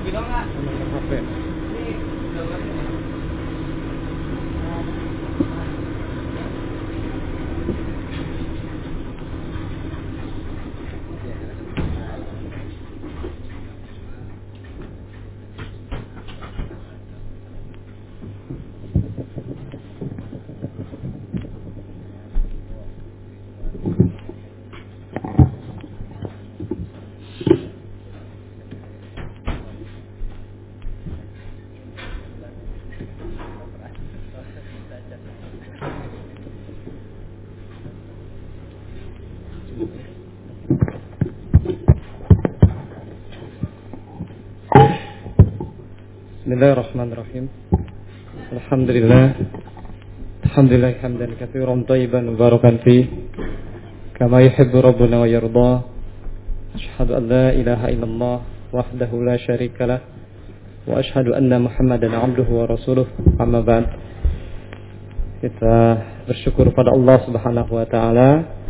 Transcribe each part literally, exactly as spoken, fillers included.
Bismillahirrahmanirrahim. Alhamdulillah. Alhamdulillah hamdan katsiran thayyiban mubarakan fi kama yuhibbu rabbuna wa yarda. Asyhadu an la ilaha illallah wahdahu la syarikalah wa asyhadu anna Muhammadan abduhu wa rasuluh. Amma ba'd. Kita bersyukur pada Allah Subhanahu wa taala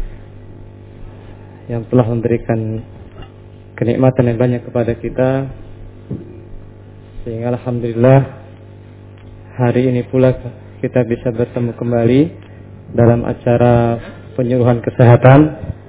yang telah memberikan kenikmatan yang banyak kepada kita, sehingga alhamdulillah hari ini pula kita bisa bertemu kembali dalam acara penyuluhan kesehatan.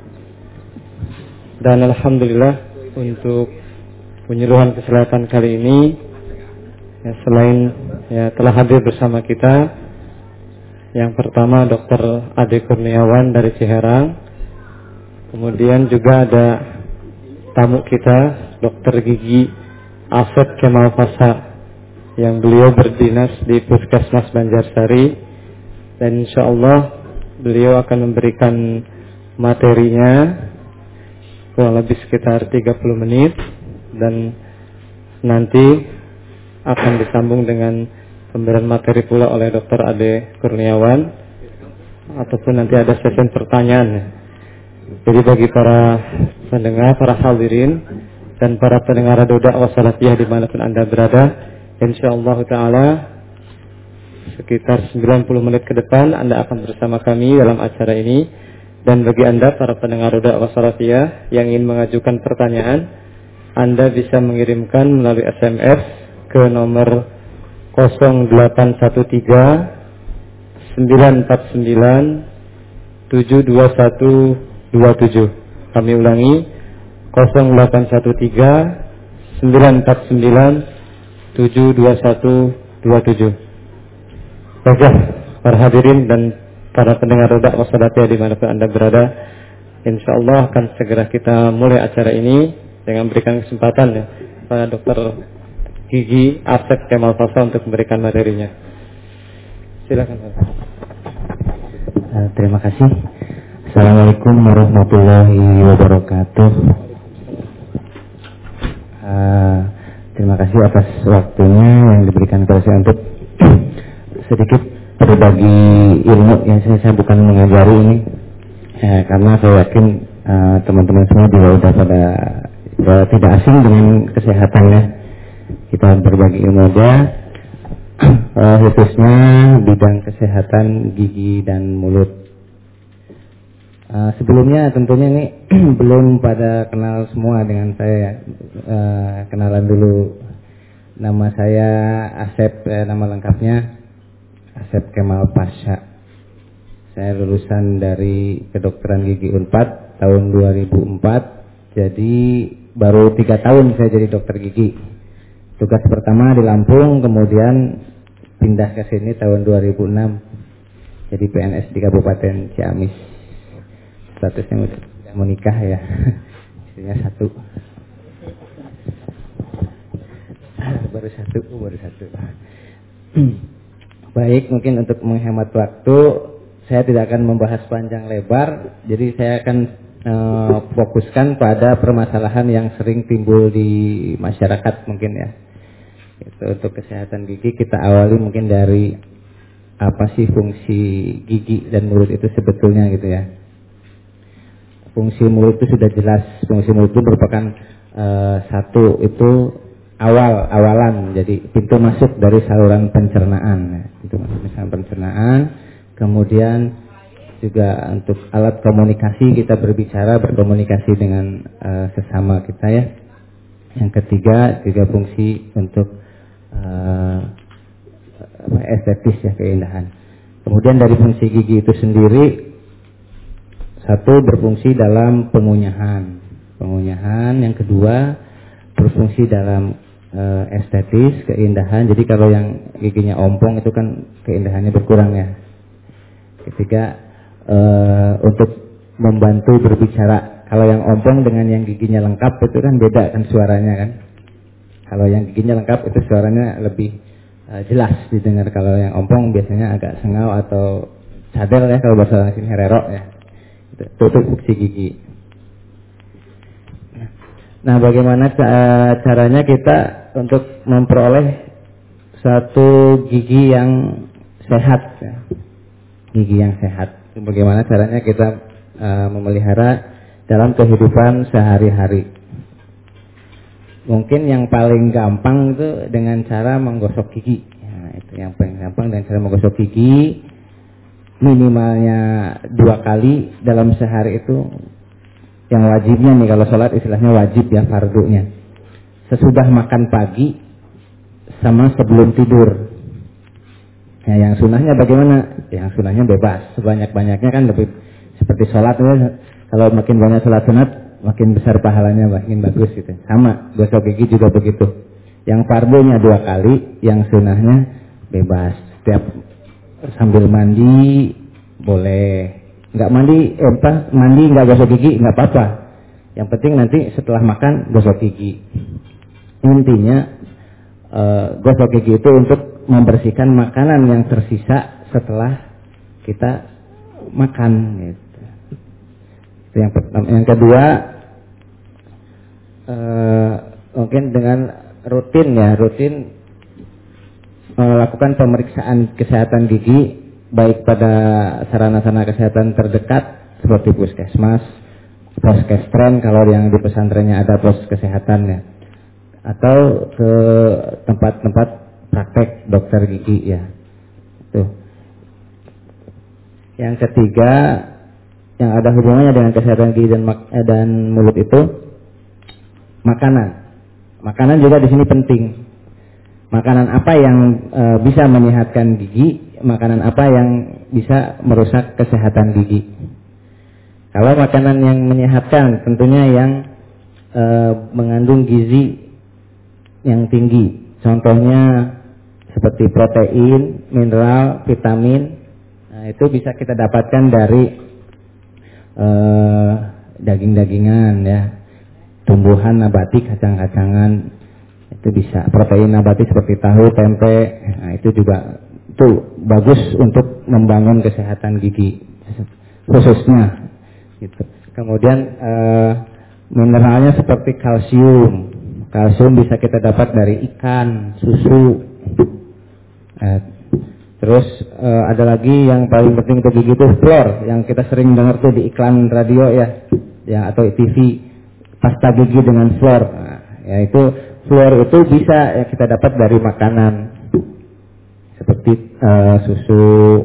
Dan alhamdulillah untuk penyuluhan kesehatan kali ini ya, selain ya, telah hadir bersama kita yang pertama Dokter Ade Kurniawan dari Ciherang, kemudian juga ada tamu kita Dokter Gigi Asep Kemal Pasha yang beliau berdinas di Puskesmas Banjarsari, dan insyaallah beliau akan memberikan materinya kurang lebih sekitar tiga puluh menit, dan nanti akan disambung dengan pemberian materi pula oleh Dokter Ade Kurniawan, ataupun nanti ada sesi pertanyaan. Jadi bagi para pendengar, para hadirin dan para pendengar Radio Dakwah Salafiyah dimanapun Anda berada, insyaallah ta'ala sekitar sembilan puluh menit ke depan Anda akan bersama kami dalam acara ini. Dan bagi Anda para pendengar Radio Dakwah Salafiyah yang ingin mengajukan pertanyaan, Anda bisa mengirimkan melalui S M S ke nomor nol delapan satu tiga sembilan empat sembilan tujuh dua satu dua tujuh. Kami ulangi, nol delapan satu tiga sembilan empat sembilan tujuh dua satu dua tujuh. Baiklah para hadirin dan para pendengar Dakwah Salafiyah dimanapun Anda berada, insyaallah akan segera kita mulai acara ini dengan memberikan kesempatan ya, pada Dokter Gigi Asep Kemal Pasha untuk memberikan materinya. Silakan Pak. Uh, terima kasih. Assalamualaikum warahmatullahi wabarakatuh. Uh, terima kasih atas waktunya yang diberikan kepada saya untuk sedikit berbagi ilmu yang saya, saya bukan mengajari ini, uh, karena saya yakin uh, teman-teman semua juga sudah pada uh, tidak asing dengan kesehatannya. Kita berbagi ilmu aja, uh, khususnya bidang kesehatan gigi dan mulut. Uh, sebelumnya tentunya ini belum pada kenal semua dengan saya. Uh, kenalan dulu, nama saya Asep, eh, nama lengkapnya Asep Kemal Pasha. Saya lulusan dari kedokteran gigi Unpad tahun dua ribu empat. Jadi baru tiga tahun saya jadi dokter gigi. Tugas pertama di Lampung, kemudian pindah ke sini tahun dua ribu enam. Jadi P N S di Kabupaten Ciamis. Statusnya sudah menikah ya, istrinya satu, baru satu, baru satu. Baik, mungkin untuk menghemat waktu, saya tidak akan membahas panjang lebar. Jadi saya akan uh, fokuskan pada permasalahan yang sering timbul di masyarakat mungkin ya. Itu untuk kesehatan gigi, kita awali mungkin dari apa sih fungsi gigi dan mulut itu sebetulnya gitu ya. Fungsi mulut itu sudah jelas. Fungsi mulut itu merupakan uh, satu itu awal awalan, jadi pintu masuk dari saluran pencernaan. Pintu masuk saluran pencernaan. Kemudian juga untuk alat komunikasi, kita berbicara berkomunikasi dengan uh, sesama kita ya. Yang ketiga, tiga fungsi untuk uh, estetis ya, keindahan. Kemudian dari fungsi gigi itu sendiri, satu berfungsi dalam pengunyahan, pengunyahan. Yang kedua berfungsi dalam uh, estetis, keindahan. Jadi kalau yang giginya ompong itu kan keindahannya berkurang ya. Ketiga uh, untuk membantu berbicara. Kalau yang ompong dengan yang giginya lengkap itu kan beda kan suaranya kan. Kalau yang giginya lengkap itu suaranya lebih uh, jelas didengar. Kalau yang ompong biasanya agak sengau atau cadel ya, kalau bahasa orang sini herero ya. Itu, itu fungsi gigi. Nah, bagaimana caranya kita untuk memperoleh satu gigi yang sehat ya. Gigi yang sehat. Bagaimana caranya kita uh, memelihara dalam kehidupan sehari-hari. Mungkin yang paling gampang itu dengan cara menggosok gigi. Nah, itu yang paling gampang dengan cara menggosok gigi. Minimalnya dua kali dalam sehari itu. Yang wajibnya nih kalau sholat istilahnya wajib ya, fardunya. Sesudah makan pagi sama sebelum tidur. Nah, yang sunahnya bagaimana? Yang sunahnya bebas. Sebanyak-banyaknya kan lebih seperti sholat. Kalau makin banyak sholat sunat, makin besar pahalanya, makin bagus gitu. Sama, gosok gigi juga begitu. Yang fardunya dua kali, yang sunahnya bebas. Setiap sambil mandi boleh. Nggak mandi, eh, apa, mandi nggak gosok gigi nggak apa-apa. Yang penting nanti setelah makan gosok gigi. Intinya eh, gosok gigi itu untuk membersihkan makanan yang tersisa setelah kita makan. Gitu. Yang pertama, yang kedua eh, mungkin dengan rutin ya, rutin melakukan pemeriksaan kesehatan gigi. Baik pada sarana-sarana kesehatan terdekat seperti puskesmas, poskestren kalau yang di pesantrennya ada pos kesehatannya, atau ke tempat-tempat praktek dokter gigi ya. Tuh. Yang ketiga yang ada hubungannya dengan kesehatan gigi dan eh, dan mulut itu makanan. Makanan juga di sini penting. Makanan apa yang e, bisa menyehatkan gigi, makanan apa yang bisa merusak kesehatan gigi. Kalau makanan yang menyehatkan tentunya yang e, mengandung gizi yang tinggi. Contohnya seperti protein, mineral, vitamin. Nah, itu bisa kita dapatkan dari e, daging-dagingan ya, tumbuhan nabati, kacang-kacangan. Itu bisa. Protein nabati seperti tahu, tempe, nah itu juga itu bagus untuk membangun kesehatan gigi khususnya gitu. Kemudian eh, mineralnya seperti kalsium. Kalsium bisa kita dapat dari ikan, susu. Eh, terus eh, ada lagi yang paling penting untuk gigi itu fluor, yang kita sering dengar tuh di iklan radio ya, ya atau T V, pasta gigi dengan fluor. Nah, ya itu fluor itu bisa ya kita dapat dari makanan seperti uh, susu,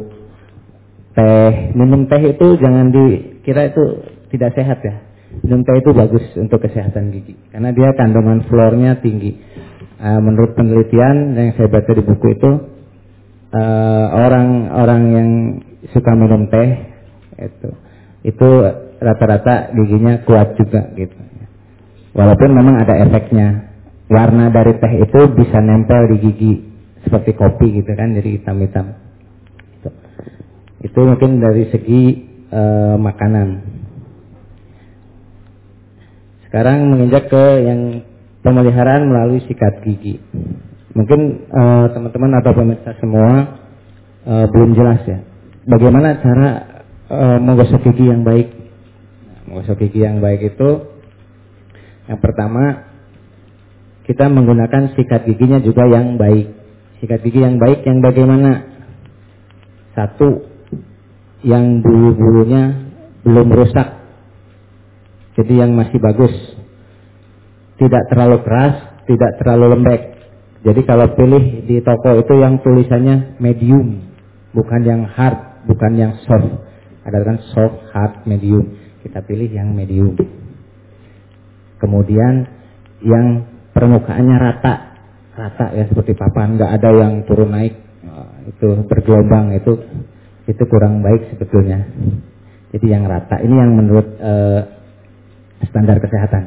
teh. Minum teh itu jangan dikira itu tidak sehat ya. Minum teh itu bagus untuk kesehatan gigi karena dia kandungan fluornya tinggi. Uh, menurut penelitian yang saya baca di buku itu, uh, orang-orang yang suka minum teh itu itu rata-rata giginya kuat juga gitu. Walaupun memang ada efeknya. Warna dari teh itu bisa nempel di gigi seperti kopi gitu kan, jadi hitam-hitam. Itu, itu mungkin dari segi e, makanan. Sekarang menginjak ke yang pemeliharaan melalui sikat gigi. Mungkin e, teman-teman atau pemirsa semua e, belum jelas ya, bagaimana cara e, menggosok gigi yang baik. Nah, menggosok gigi yang baik itu yang pertama, kita menggunakan sikat giginya juga yang baik. Sikat gigi yang baik yang bagaimana? Satu, yang bulu-bulunya belum rusak. Jadi yang masih bagus. Tidak terlalu keras, tidak terlalu lembek. Jadi kalau pilih di toko itu yang tulisannya medium, bukan yang hard, bukan yang soft. Ada kan soft, hard, medium. Kita pilih yang medium. Kemudian yang permukaannya rata, rata ya seperti papan, nggak ada yang turun naik, itu bergelombang, itu itu kurang baik sebetulnya. Jadi yang rata ini yang menurut uh, standar kesehatan.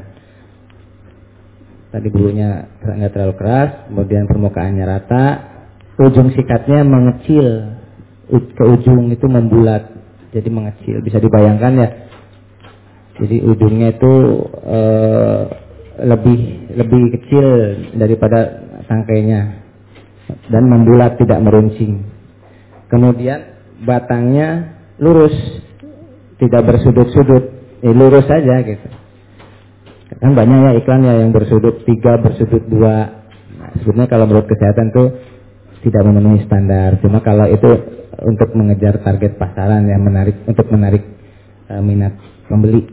Tadi bulunya nggak terlalu keras, kemudian permukaannya rata, ujung sikatnya mengecil, ke ujung itu membulat, jadi mengecil, bisa dibayangkan ya. Jadi ujungnya itu uh, lebih lebih kecil daripada tangkainya dan membulat, tidak meruncing. Kemudian batangnya lurus, tidak bersudut-sudut, eh, lurus saja gitu. Kan banyak ya iklan ya yang bersudut tiga, bersudut dua. Nah, sebenarnya kalau menurut kesehatan tuh tidak memenuhi standar. Cuma kalau itu untuk mengejar target pasaran yang menarik, untuk menarik uh, minat pembeli.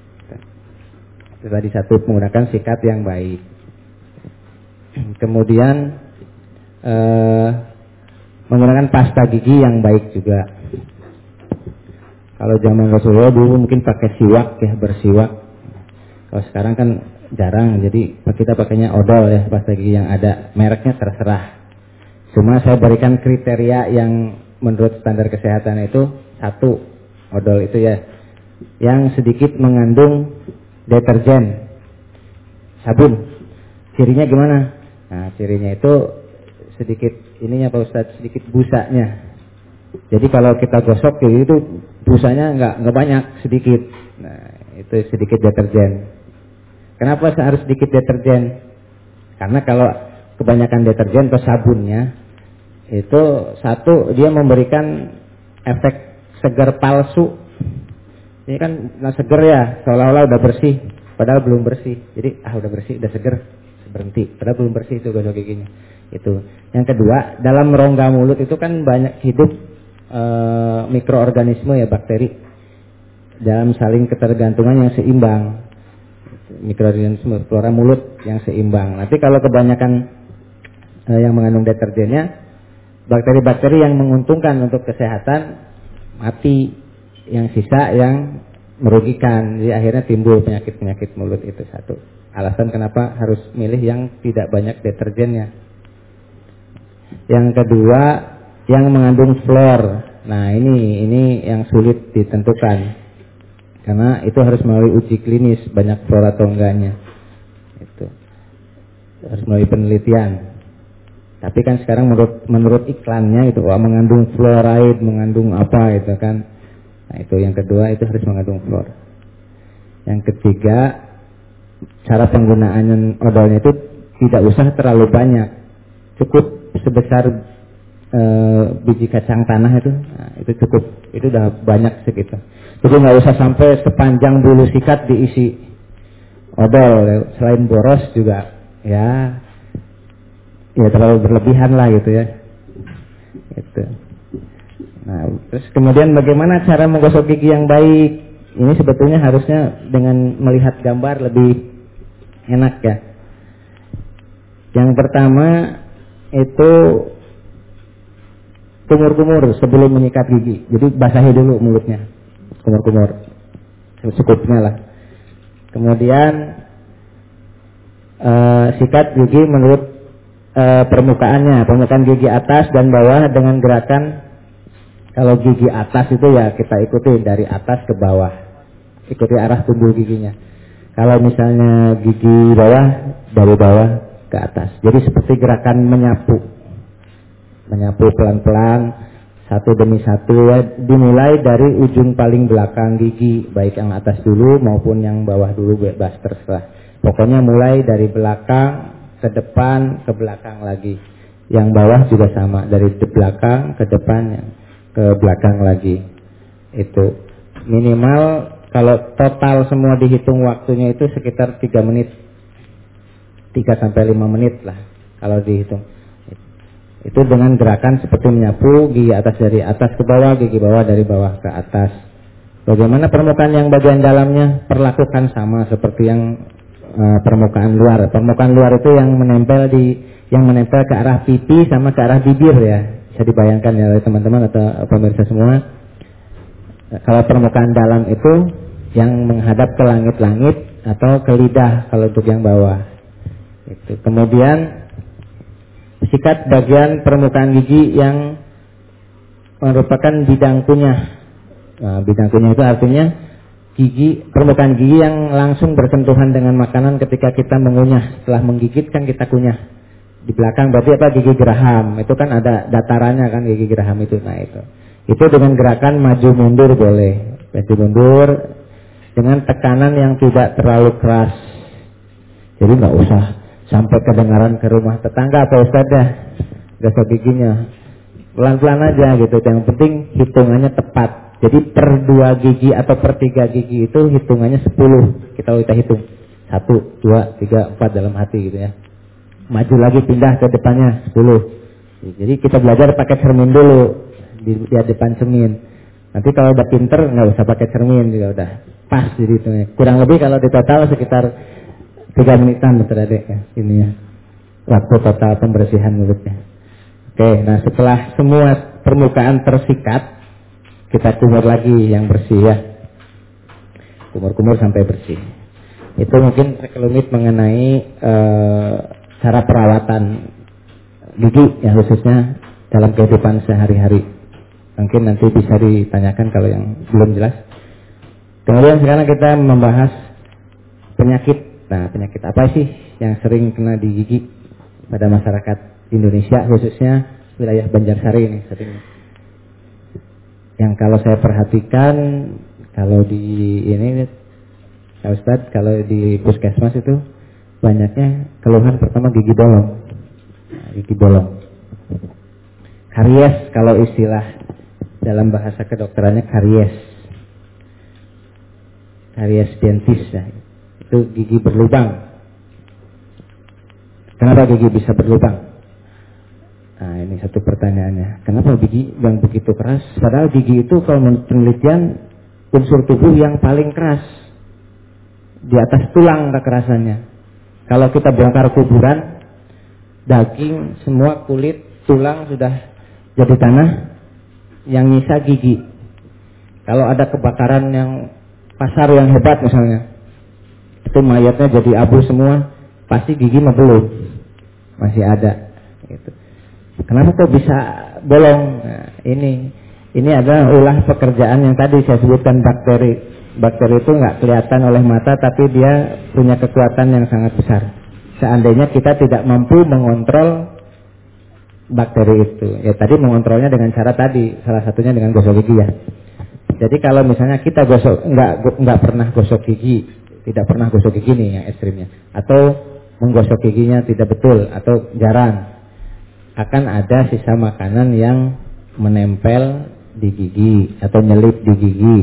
Tadi satu, menggunakan sikat yang baik. Kemudian uh, menggunakan pasta gigi yang baik juga. Kalau zaman Rasulullah dulu mungkin pakai siwak ya, bersiwak. Kalau sekarang kan jarang, jadi kita pakainya odol ya, pasta gigi yang ada mereknya terserah. Cuma saya berikan kriteria yang menurut standar kesehatan itu, satu, odol itu ya yang sedikit mengandung deterjen, sabun. Cirinya gimana? Nah, cirinya itu sedikit ininya Pak Ustadz, sedikit busanya. Jadi kalau kita gosok itu busanya nggak nggak banyak, sedikit. Nah, itu sedikit deterjen. Kenapa harus sedikit deterjen? Karena kalau kebanyakan deterjen atau sabunnya itu, satu, dia memberikan efek segar palsu. Ini kan nah seger ya, seolah-olah udah bersih, padahal belum bersih. Jadi ah udah bersih, udah seger, berhenti, padahal belum bersih itu gosok giginya. Itu. Yang kedua, dalam rongga mulut itu kan banyak hidup e, mikroorganisme ya, bakteri, dalam saling ketergantungan yang seimbang. Mikroorganisme flora mulut yang seimbang. Nanti kalau kebanyakan e, yang mengandung deterjennya, bakteri-bakteri yang menguntungkan untuk kesehatan mati, yang sisa yang merugikan. Jadi akhirnya timbul penyakit-penyakit mulut. Itu satu alasan kenapa harus milih yang tidak banyak deterjennya. Yang kedua, yang mengandung fluor. Nah ini ini yang sulit ditentukan, karena itu harus melalui uji klinis, banyak fluor atau enggaknya. Itu harus melalui penelitian. Tapi kan sekarang menurut menurut iklannya itu wah, mengandung fluoride, mengandung apa itu kan. Nah itu yang kedua, itu harus mengandung fluor. Yang ketiga, cara penggunaan odolnya itu tidak usah terlalu banyak, cukup sebesar e, biji kacang tanah itu, nah, itu cukup, itu udah banyak segitu. Jadi nggak usah sampai sepanjang bulu sikat diisi odol, selain boros juga ya, ya terlalu berlebihan lah gitu ya. Itu. Nah, terus kemudian bagaimana cara menggosok gigi yang baik? Ini sebetulnya harusnya dengan melihat gambar lebih enak ya. Yang pertama itu kumur-kumur sebelum menyikat gigi. Jadi basahi dulu mulutnya, kumur-kumur, secukupnya lah. Kemudian uh, sikat gigi menurut uh, permukaannya, permukaan gigi atas dan bawah dengan gerakan. Kalau gigi atas itu ya kita ikuti dari atas ke bawah, ikuti arah tumbuh giginya. Kalau misalnya gigi bawah, dari bawah ke atas. Jadi seperti gerakan menyapu, menyapu pelan-pelan, satu demi satu ya, dimulai dari ujung paling belakang gigi, baik yang atas dulu maupun yang bawah dulu, bebas terserah. Pokoknya mulai dari belakang ke depan, ke belakang lagi. Yang bawah juga sama, dari belakang ke depan, ke belakang lagi. Itu minimal kalau total semua dihitung waktunya itu sekitar tiga menit, tiga sampai lima menit lah kalau dihitung. Itu dengan gerakan seperti menyapu, gigi atas dari atas ke bawah, gigi bawah dari bawah ke atas. Bagaimana permukaan yang bagian dalamnya? Perlakukan sama seperti yang uh, permukaan luar. Permukaan luar itu yang menempel di yang menempel ke arah pipi sama ke arah bibir ya. Bisa dibayangkan ya teman-teman atau pemirsa semua. Kalau permukaan dalam itu yang menghadap ke langit-langit atau ke lidah kalau untuk yang bawah. Itu. Kemudian sikat bagian permukaan gigi yang merupakan bidang kunyah. Nah, bidang kunyah itu artinya gigi, permukaan gigi yang langsung bersentuhan dengan makanan ketika kita mengunyah. Setelah menggigit kan kita kunyah. Di belakang berarti apa? Gigi geraham. Itu kan ada datarannya kan, gigi geraham itu. Nah itu. Itu dengan gerakan maju mundur boleh. Maju mundur dengan tekanan yang tidak terlalu keras. Jadi nggak usah sampai kedengaran ke rumah tetangga apa Ustaz dah. Gosok giginya. Pelan-pelan aja gitu. Yang penting hitungannya tepat. Jadi per dua gigi atau per tiga gigi itu hitungannya sepuluh. Kita kita hitung. Satu, dua, tiga, empat dalam hati gitu ya. Maju lagi pindah ke depannya sepuluh. Jadi kita belajar pakai cermin dulu di, di depan cermin. Nanti kalau udah pinter nggak usah pakai cermin juga udah pas jadi itu. Kurang lebih kalau di total sekitar tiga menitan betul adek ya ini ya. Waktu total pembersihan mulutnya. Oke, nah setelah semua permukaan tersikat, kita kumur lagi yang bersih ya. Kumur-kumur sampai bersih. Itu mungkin sekelumit mengenai uh, cara perawatan gigi ya khususnya dalam kehidupan sehari-hari. Mungkin nanti bisa ditanyakan kalau yang belum jelas. Kemudian sekarang kita membahas penyakit. Nah, penyakit apa sih yang sering kena di gigi pada masyarakat Indonesia khususnya wilayah Banjarsari ini sering. Yang kalau saya perhatikan kalau di ini Pak Ustadz, kalau di puskesmas itu banyaknya keluhan pertama gigi bolong. Nah, gigi bolong. Karies kalau istilah dalam bahasa kedokterannya karies. Karies dentis ya. Itu gigi berlubang. Kenapa gigi bisa berlubang? Nah, ini satu pertanyaannya. Kenapa gigi yang begitu keras? Padahal gigi itu kalau menurut penelitian unsur tubuh yang paling keras. Di atas tulang kekerasannya. Kalau kita bongkar kuburan, daging, semua kulit, tulang sudah jadi tanah, yang nyisa gigi. Kalau ada kebakaran yang pasar yang hebat misalnya, itu mayatnya jadi abu semua, pasti gigi mah belum, masih ada. Gitu. Kenapa kok bisa bolong? Nah, ini, ini adalah ulah pekerjaan yang tadi saya sebutkan bakteri. Bakteri itu nggak kelihatan oleh mata, tapi dia punya kekuatan yang sangat besar. Seandainya kita tidak mampu mengontrol bakteri itu, ya tadi mengontrolnya dengan cara tadi, salah satunya dengan gosok gigi ya. Jadi kalau misalnya kita gosok nggak nggak pernah gosok gigi, tidak pernah gosok gigi nih yang ekstrimnya, atau menggosok giginya tidak betul atau jarang, akan ada sisa makanan yang menempel di gigi atau nyelip di gigi.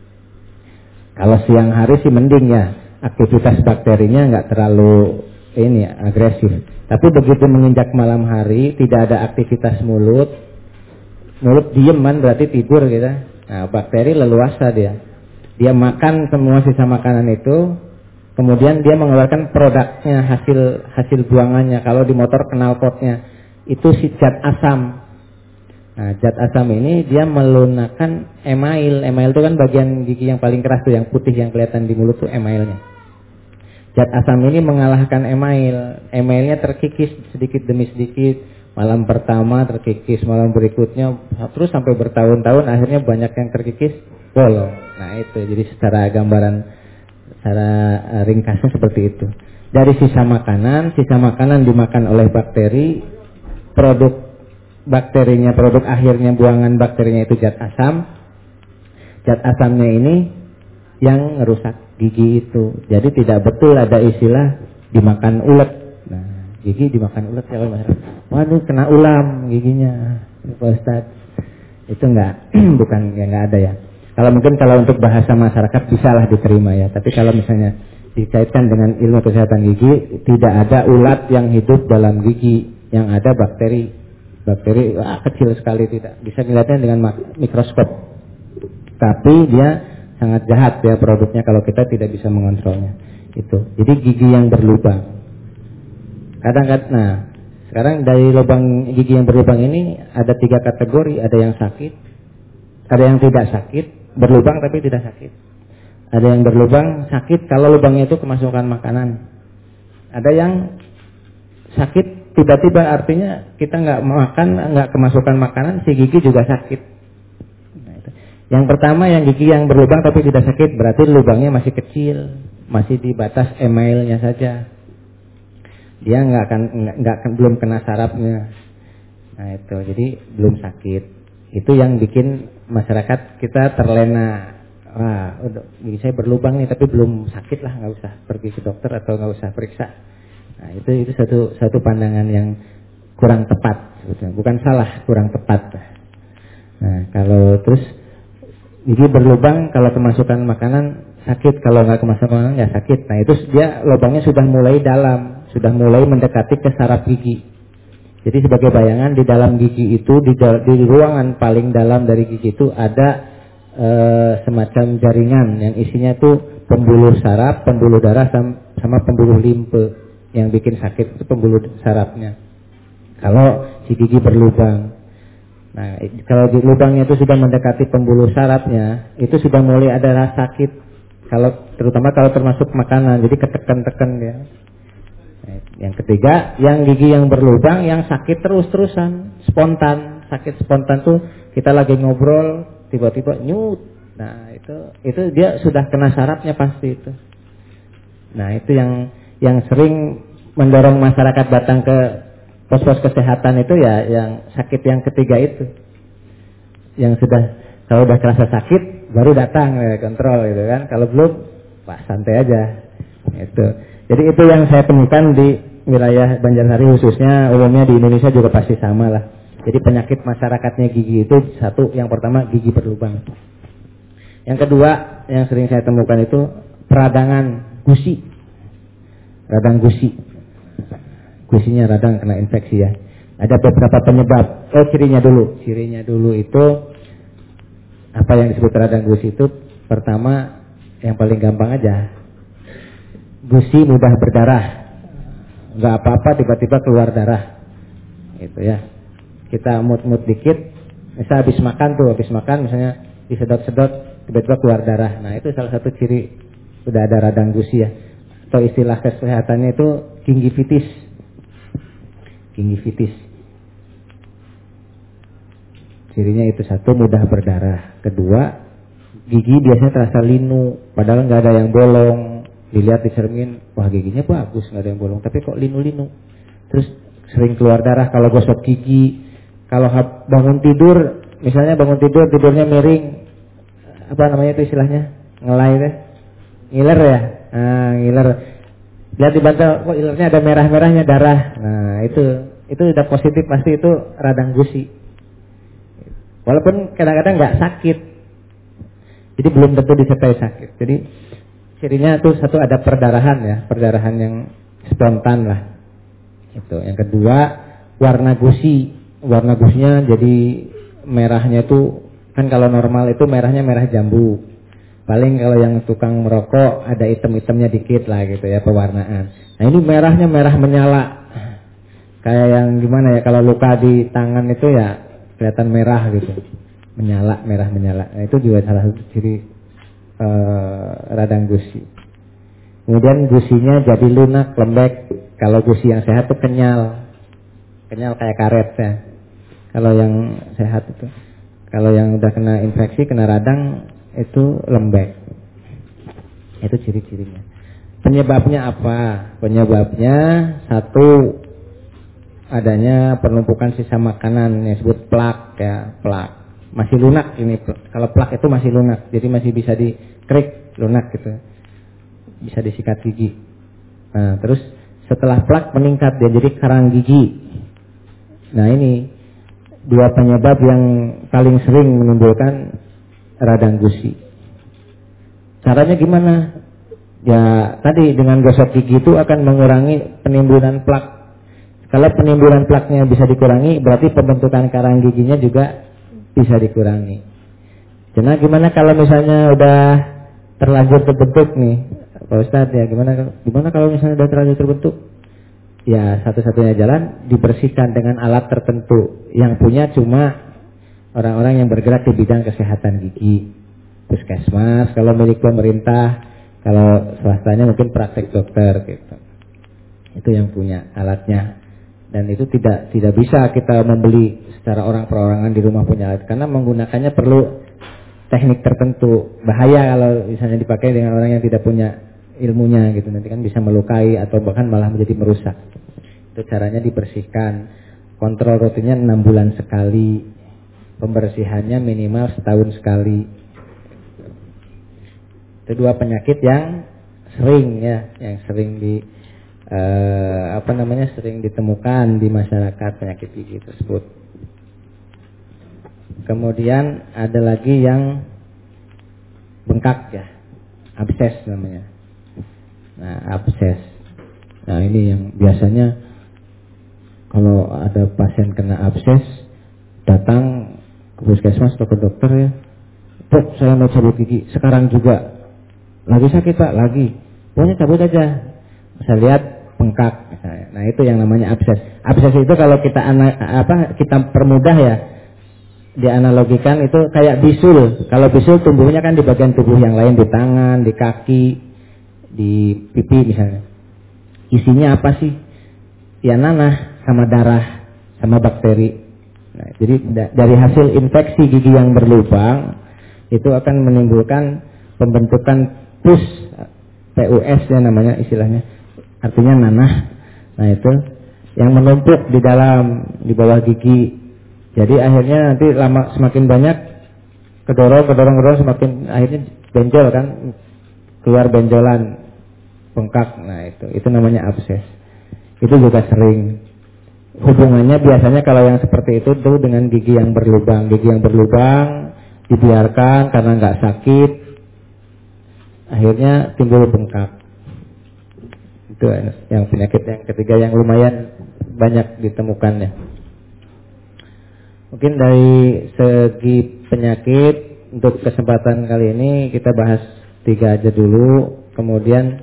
Kalau siang hari sih mending ya, aktivitas bakterinya nggak terlalu ini agresif. Tapi begitu menginjak malam hari, tidak ada aktivitas mulut, mulut diem kan berarti tidur gitu. Nah, bakteri leluasa dia, dia makan semua sisa makanan itu, kemudian dia mengeluarkan produknya hasil hasil buangannya. Kalau di motor knalpotnya itu si zat asam. Nah, zat asam ini dia melunakkan email. Email itu kan bagian gigi yang paling keras tuh, yang putih yang kelihatan di mulut tuh emailnya. Zat asam ini mengalahkan email. Emailnya terkikis sedikit demi sedikit. Malam pertama terkikis, malam berikutnya terus sampai bertahun-tahun, akhirnya banyak yang terkikis bolong. Nah itu, jadi secara gambaran, secara ringkasnya seperti itu. Dari sisa makanan, sisa makanan dimakan oleh bakteri, produk bakterinya, produk akhirnya buangan bakterinya itu zat asam. Zat asamnya ini yang merusak gigi itu. Jadi tidak betul ada istilah dimakan ulet. Nah, gigi dimakan ulet ya masyarakat. Waduh, kena ulam giginya, Pak Ustadz. Itu enggak, bukan ya, enggak ada ya. Kalau mungkin kalau untuk bahasa masyarakat bisalah diterima ya. Tapi kalau misalnya dikaitkan dengan ilmu kesehatan gigi, tidak ada ulat yang hidup dalam gigi, yang ada bakteri. Bakteri wah, kecil sekali, tidak bisa dilihatnya dengan mikroskop. Tapi dia sangat jahat ya produknya kalau kita tidak bisa mengontrolnya. Itu. Jadi gigi yang berlubang. Kadang-kadang, nah sekarang dari lubang gigi yang berlubang ini ada tiga kategori. Ada yang sakit, ada yang tidak sakit, berlubang tapi tidak sakit. Ada yang berlubang sakit kalau lubangnya itu kemasukan makanan. Ada yang sakit tiba-tiba artinya kita nggak makan, nggak kemasukan makanan, si gigi juga sakit. Nah, itu. Yang pertama yang gigi yang berlubang tapi tidak sakit berarti lubangnya masih kecil, masih di batas emailnya saja. Dia nggak akan nggak, nggak belum kena sarafnya. Nah itu jadi belum sakit. Itu yang bikin masyarakat kita terlena. Wah, udah, gigi saya berlubang nih tapi belum sakit lah, nggak usah pergi ke dokter atau nggak usah periksa. Nah itu itu satu satu pandangan yang kurang tepat, sebetulnya. Bukan salah, kurang tepat. Nah kalau terus gigi berlubang kalau kemasukan makanan sakit, kalau nggak kemasukan makanan nggak sakit. Nah itu dia lubangnya sudah mulai dalam, sudah mulai mendekati ke saraf gigi. Jadi sebagai bayangan di dalam gigi itu di, di ruangan paling dalam dari gigi itu ada E, semacam jaringan yang isinya tuh pembuluh saraf, pembuluh darah sama, sama pembuluh limfe. Yang bikin sakit itu pembuluh sarafnya. Kalau si gigi berlubang, nah kalau di lubangnya itu sudah mendekati pembuluh sarafnya, itu sudah mulai ada rasa sakit. Kalau terutama kalau termasuk makanan, jadi ketekan-tekan ya. Nah, yang ketiga, yang gigi yang berlubang, yang sakit terus-terusan, spontan, sakit spontan tuh kita lagi ngobrol tiba-tiba nyut. Nah, itu itu dia sudah kena sarafnya pasti itu. Nah, itu yang yang sering mendorong masyarakat datang ke pos-pos kesehatan itu ya yang sakit yang ketiga itu. Yang sudah kalau udah kerasa sakit baru datang ya, kontrol gitu kan. Kalau belum, wah santai aja. Itu. Jadi itu yang saya temukan di wilayah Banjarsari khususnya, umumnya di Indonesia juga pasti sama lah. Jadi penyakit masyarakatnya gigi itu satu, yang pertama gigi berlubang. Yang kedua yang sering saya temukan itu peradangan gusi. Radang gusi. Gusinya radang kena infeksi ya. Ada beberapa penyebab. Oh cirinya dulu. Cirinya dulu itu apa yang disebut radang gusi itu pertama yang paling gampang aja. Gusi mudah berdarah. Enggak apa-apa tiba-tiba keluar darah. Gitu ya. Kita mut-mut dikit, misal habis makan tuh, habis makan misalnya disedot-sedot, tiba-tiba keluar darah. Nah itu salah satu ciri sudah ada radang gusi ya. Atau istilah kesehatannya itu gingivitis. Gingivitis. Cirinya itu satu, mudah berdarah. Kedua, gigi biasanya terasa linu, padahal nggak ada yang bolong. Dilihat di cermin, wah giginya bagus, nggak ada yang bolong, tapi kok linu-linu. Terus sering keluar darah kalau gosok gigi. Kalau bangun tidur, misalnya bangun tidur, tidurnya miring, apa namanya itu istilahnya? Ngelai deh. Ngiler ya? Nah, ngiler. Lihat di bantal, kok ilernya ada merah-merahnya darah. Nah, itu itu udah positif, pasti itu radang gusi. Walaupun kadang-kadang nggak sakit. Jadi belum tentu disertai sakit. Jadi cirinya tuh satu ada perdarahan ya, perdarahan yang spontan lah. Itu. Yang kedua, warna gusi. Warna gusinya jadi merahnya itu kan kalau normal itu merahnya merah jambu. Paling kalau yang tukang merokok ada hitam-hitamnya dikit lah gitu ya pewarnaan. Nah ini merahnya merah menyala. Kayak yang gimana ya kalau luka di tangan itu ya kelihatan merah gitu. Menyala, merah menyala. Nah, itu juga salah satu ciri uh, radang gusi. Kemudian gusinya jadi lunak, lembek. Kalau gusi yang sehat itu kenyal. Kenyal kayak karet ya. Kalau yang sehat itu. Kalau yang udah kena infeksi, kena radang itu lembek. Itu ciri-cirinya. Penyebabnya apa? Penyebabnya satu, adanya penumpukan sisa makanan yang disebut plak ya, plak. Masih lunak ini. Kalau plak itu masih lunak, jadi masih bisa dikerik, lunak gitu. Bisa disikat gigi. Nah, terus setelah plak meningkat dia jadi karang gigi. Nah, ini dua penyebab yang paling sering menimbulkan radang gusi. Caranya gimana? Ya tadi dengan gosok gigi itu akan mengurangi penimbunan plak. Kalau penimbunan plaknya bisa dikurangi, berarti pembentukan karang giginya juga bisa dikurangi. Jadi gimana kalau misalnya udah terlanjur terbentuk nih, Pak Ustadz ya gimana? Gimana kalau misalnya udah terlanjur terbentuk? Ya satu-satunya jalan dibersihkan dengan alat tertentu yang punya cuma orang-orang yang bergerak di bidang kesehatan gigi, puskesmas, kalau milik pemerintah, kalau swastanya mungkin praktek dokter gitu. Itu yang punya alatnya. Dan itu tidak tidak bisa kita membeli secara orang perorangan di rumah punya alat, karena menggunakannya perlu teknik tertentu. Bahaya kalau misalnya dipakai dengan orang yang tidak punya ilmunya gitu, nanti kan bisa melukai atau bahkan malah menjadi merusak. Itu caranya dibersihkan. Kontrol rutinnya enam bulan sekali, pembersihannya minimal setahun sekali. Itu dua penyakit yang sering ya, yang sering di eh, apa namanya sering ditemukan di masyarakat, penyakit gigi tersebut. Kemudian ada lagi yang bengkak ya, abses namanya. Nah, abses. Nah, ini yang biasanya kalau ada pasien kena abses datang ke puskesmas atau ke dokter ya, Dok, saya mau cabut gigi sekarang juga. Lagi sakit Pak, lagi. Pokoknya cabut aja. Saya lihat bengkak misalnya. Nah, itu yang namanya abses. Abses itu kalau kita ana, apa kita permudah ya, dianalogikan itu kayak bisul. Kalau bisul tumbuhnya kan di bagian tubuh yang lain, di tangan, di kaki, di pipi misalnya. Isinya apa sih? Ya nanah sama darah sama bakteri. Nah, jadi da- dari hasil infeksi gigi yang berlubang itu akan menimbulkan pembentukan pus, P U S ya namanya istilahnya, artinya nanah. Nah, itu yang menumpuk di dalam, di bawah gigi. Jadi akhirnya nanti lama semakin banyak kedorong, kedorong, kedorong semakin akhirnya benjol kan, keluar benjolan, bengkak. Nah, itu itu namanya abses. Itu juga sering. Hubungannya biasanya kalau yang seperti itu tuh dengan gigi yang berlubang. Gigi yang berlubang dibiarkan karena nggak sakit, akhirnya timbul bengkak. Itu yang penyakit yang ketiga yang lumayan banyak ditemukannya. Mungkin dari segi penyakit untuk kesempatan kali ini kita bahas tiga aja dulu. Kemudian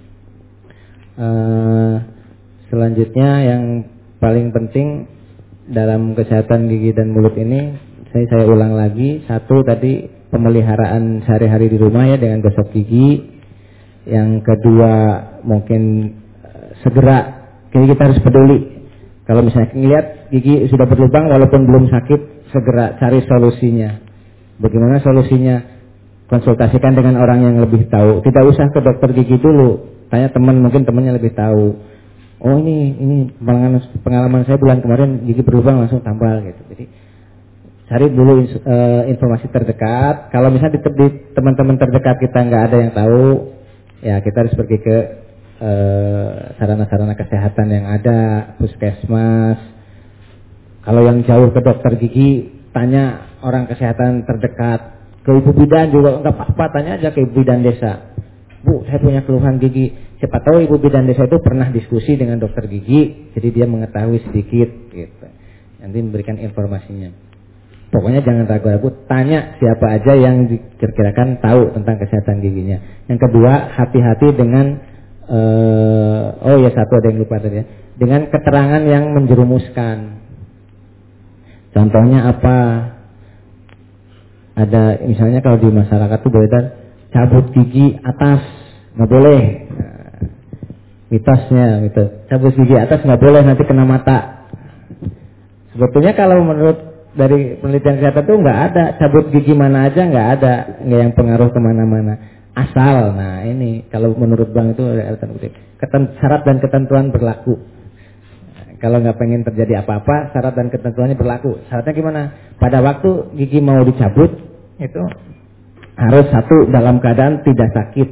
uh, selanjutnya yang paling penting dalam kesehatan gigi dan mulut ini, saya saya ulang lagi. Satu tadi pemeliharaan sehari-hari di rumah ya dengan gosok gigi. Yang kedua mungkin uh, segera, jadi kita harus peduli. Kalau misalnya ngelihat gigi sudah berlubang walaupun belum sakit, segera cari solusinya. Bagaimana solusinya? Konsultasikan dengan orang yang lebih tahu. Tidak usah ke dokter gigi dulu. Tanya teman, mungkin temannya lebih tahu. Oh ini ini pengalaman, pengalaman saya bulan kemarin gigi berlubang langsung tambal gitu. Jadi cari dulu uh, informasi terdekat. Kalau misalnya di, di teman-teman terdekat kita nggak ada yang tahu, ya kita harus pergi ke uh, sarana-sarana kesehatan yang ada, puskesmas. Kalau yang jauh ke dokter gigi, tanya orang kesehatan terdekat. Ke ibu bidan juga nggak apa-apa, tanya aja ke ibu bidan desa. Bu, saya punya keluhan gigi. Siapa tahu ibu bidan desa itu pernah diskusi dengan dokter gigi, jadi dia mengetahui sedikit gitu. Nanti memberikan informasinya. Pokoknya jangan ragu-ragu, tanya siapa aja yang dikira-kirakan tahu tentang kesehatan giginya. Yang kedua, hati-hati dengan uh, oh ya satu ada yang lupa tadi ya, dengan keterangan yang menjerumuskan. Contohnya apa? Ada misalnya kalau di masyarakat itu beredar cabut gigi atas nggak boleh. Nah, mitosnya gitu, cabut gigi atas nggak boleh nanti kena mata. Sebetulnya kalau menurut dari penelitian kesehatan itu nggak ada cabut gigi mana aja, nggak ada, nggak yang pengaruh kemana-mana. Asal, nah ini kalau menurut Bang itu ada keten, syarat dan ketentuan berlaku. Nah, kalau nggak pengen terjadi apa-apa, syarat dan ketentuannya berlaku. Syaratnya gimana? Pada waktu gigi mau dicabut itu harus satu dalam keadaan tidak sakit,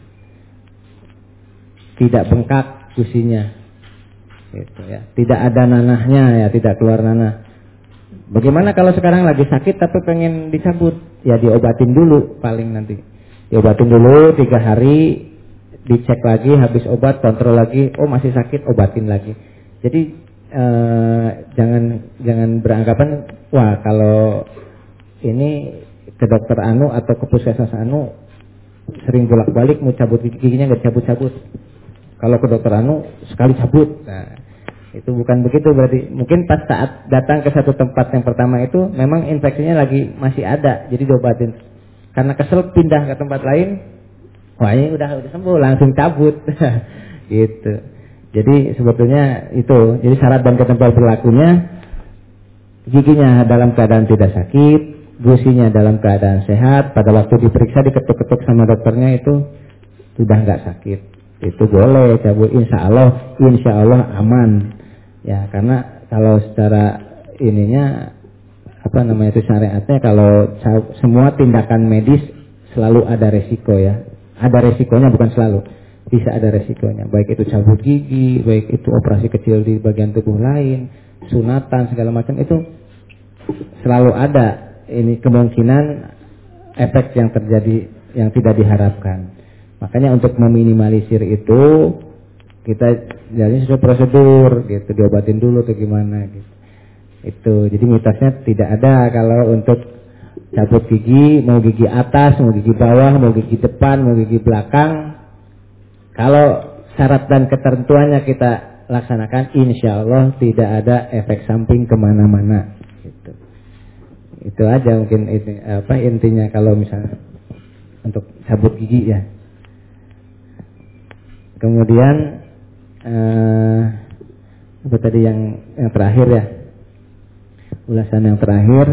tidak bengkak gusinya, gitu ya. Tidak ada nanahnya ya, tidak keluar nanah. Bagaimana kalau sekarang lagi sakit tapi pengen dicabut? Ya diobatin dulu paling nanti. Diobatin dulu tiga hari, dicek lagi, habis obat kontrol lagi, oh masih sakit, obatin lagi. Jadi eh, jangan jangan beranggapan wah kalau ini ke dokter anu atau ke puskesmas anu sering bolak-balik mau cabut giginya nggak cabut-cabut. Kalau ke dokter anu sekali cabut. Nah, itu bukan begitu berarti. Mungkin pas saat datang ke satu tempat yang pertama itu memang infeksinya lagi masih ada, jadi diobatin. Karena kesel pindah ke tempat lain, wah ini udah udah sembuh langsung cabut, gitu. Jadi sebetulnya itu, jadi syarat dan ketentuan berlakunya, giginya dalam keadaan tidak sakit, gusinya dalam keadaan sehat, pada waktu diperiksa diketuk-ketuk sama dokternya itu sudah nggak sakit, itu boleh cabut, insya Allah, insya Allah aman. Ya karena kalau secara ininya apa namanya itu syariatnya, kalau semua tindakan medis selalu ada resiko ya, ada resikonya bukan selalu. Bisa ada resikonya, baik itu cabut gigi, baik itu operasi kecil di bagian tubuh lain, sunatan segala macam, itu selalu ada ini kemungkinan efek yang terjadi yang tidak diharapkan. Makanya untuk meminimalisir itu kita jadi sesuai prosedur gitu, diobatin dulu atau gimana gitu. Itu jadi mitosnya tidak ada kalau untuk cabut gigi, mau gigi atas, mau gigi bawah, mau gigi depan, mau gigi belakang. Kalau syarat dan ketentuannya kita laksanakan, insya Allah tidak ada efek samping kemana-mana. Gitu. Itu aja mungkin ini, apa intinya kalau misalnya untuk cabut gigi ya. Kemudian eh, apa tadi yang yang terakhir ya, ulasan yang terakhir,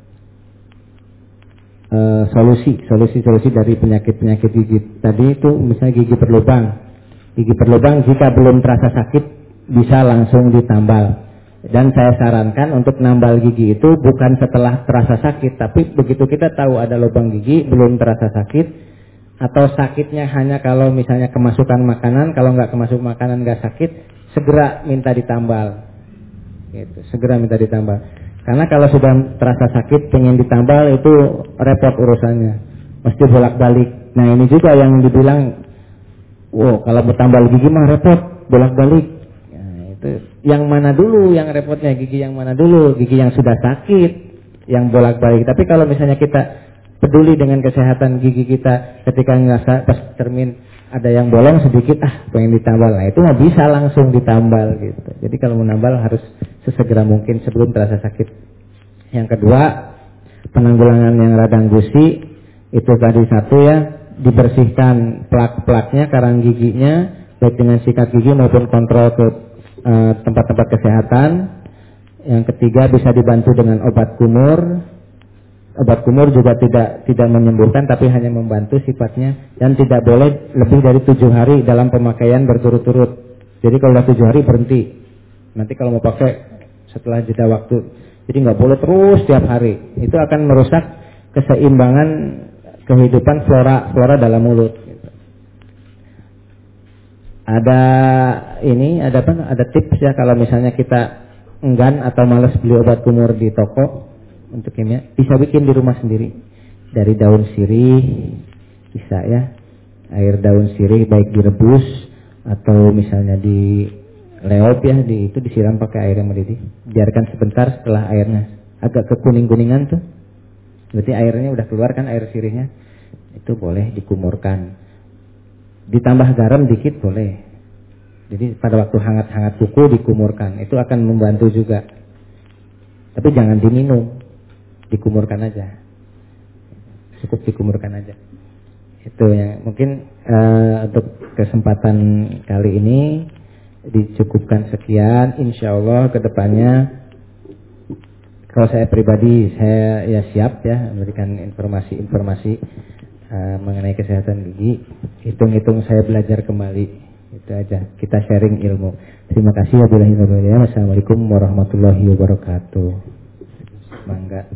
eh, solusi solusi solusi dari penyakit penyakit gigi tadi itu, misalnya gigi berlubang. Gigi berlubang jika belum terasa sakit bisa langsung ditambal. Dan saya sarankan untuk nambal gigi itu bukan setelah terasa sakit, tapi begitu kita tahu ada lubang gigi belum terasa sakit, atau sakitnya hanya kalau misalnya kemasukan makanan, kalau nggak kemasukan makanan nggak sakit, segera minta ditambal. Gitu, segera minta ditambal. Karena kalau sudah terasa sakit pengen ditambal itu repot urusannya, mesti bolak-balik. Nah ini juga yang dibilang, wow kalau bertambal gigi mah repot, bolak-balik. Yang mana dulu yang repotnya, gigi yang mana dulu, gigi yang sudah sakit yang bolak-balik. Tapi kalau misalnya kita peduli dengan kesehatan gigi kita, ketika ngerasa pas cermin ada yang bolong sedikit, ah pengen ditambal, nah itu nggak bisa langsung ditambal gitu. Jadi kalau mau nambal harus sesegera mungkin sebelum terasa sakit. Yang kedua, penanggulangan yang radang gusi itu tadi satu ya, dibersihkan plak-plaknya, karang giginya, baik dengan sikat gigi maupun kontrol ke tempat-tempat kesehatan. Yang ketiga, bisa dibantu dengan obat kumur. Obat kumur juga tidak tidak menyembuhkan, tapi hanya membantu sifatnya, dan tidak boleh lebih dari tujuh hari dalam pemakaian berturut-turut. Jadi kalau sudah tujuh hari berhenti. Nanti kalau mau pakai setelah jeda waktu. Jadi nggak boleh terus setiap hari. Itu akan merusak keseimbangan kehidupan flora flora dalam mulut. Ada ini, ada apa? Ada tips ya kalau misalnya kita enggan atau malas beli obat kumur di toko untuk kimia, bisa bikin di rumah sendiri dari daun sirih, bisa ya, air daun sirih baik direbus atau misalnya di leop ya, di itu disiram pakai air yang mendidih, biarkan sebentar, setelah airnya agak kekuning-kuningan tuh, berarti airnya udah keluar kan, air sirihnya, itu boleh dikumurkan. Ditambah garam dikit boleh. Jadi pada waktu hangat-hangat kuku dikumurkan. Itu akan membantu juga. Tapi jangan diminum. Dikumurkan aja. Cukup dikumurkan aja. Itu yang mungkin uh, untuk kesempatan kali ini dicukupkan sekian. Insya Allah kedepannya, kalau saya pribadi saya ya siap ya memberikan informasi-informasi Uh, mengenai kesehatan gigi. Hitung-hitung saya belajar kembali. Itu aja, kita sharing ilmu. Terima kasih. Wassalamualaikum warahmatullahi wabarakatuh. Mangga.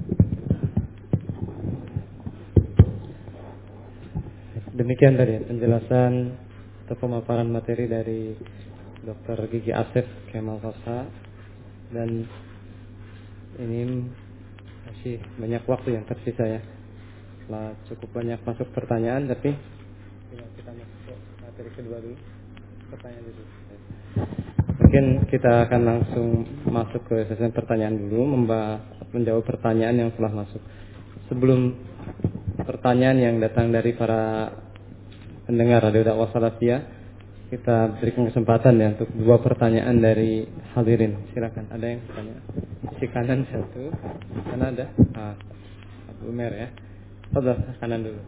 Demikian tadi penjelasan atau pemaparan materi dari Dokter Gigi Asef Kemal Fasa. Dan ini masih banyak waktu yang tersisa ya. Setelah cukup banyak masuk pertanyaan, tapi kita masuk ke materi kedua dulu. Pertanyaan dulu. Mungkin kita akan langsung masuk ke sesi pertanyaan dulu, membahas, menjawab pertanyaan yang telah masuk. Sebelum pertanyaan yang datang dari para pendengar Radio Dakwah Salafiyah, kita berikan kesempatan ya untuk dua pertanyaan dari hadirin. Silakan, ada yang bertanya? Sisi kanan satu, sana ada. Ah, Abu Umer ya. Sudah kanan dulu.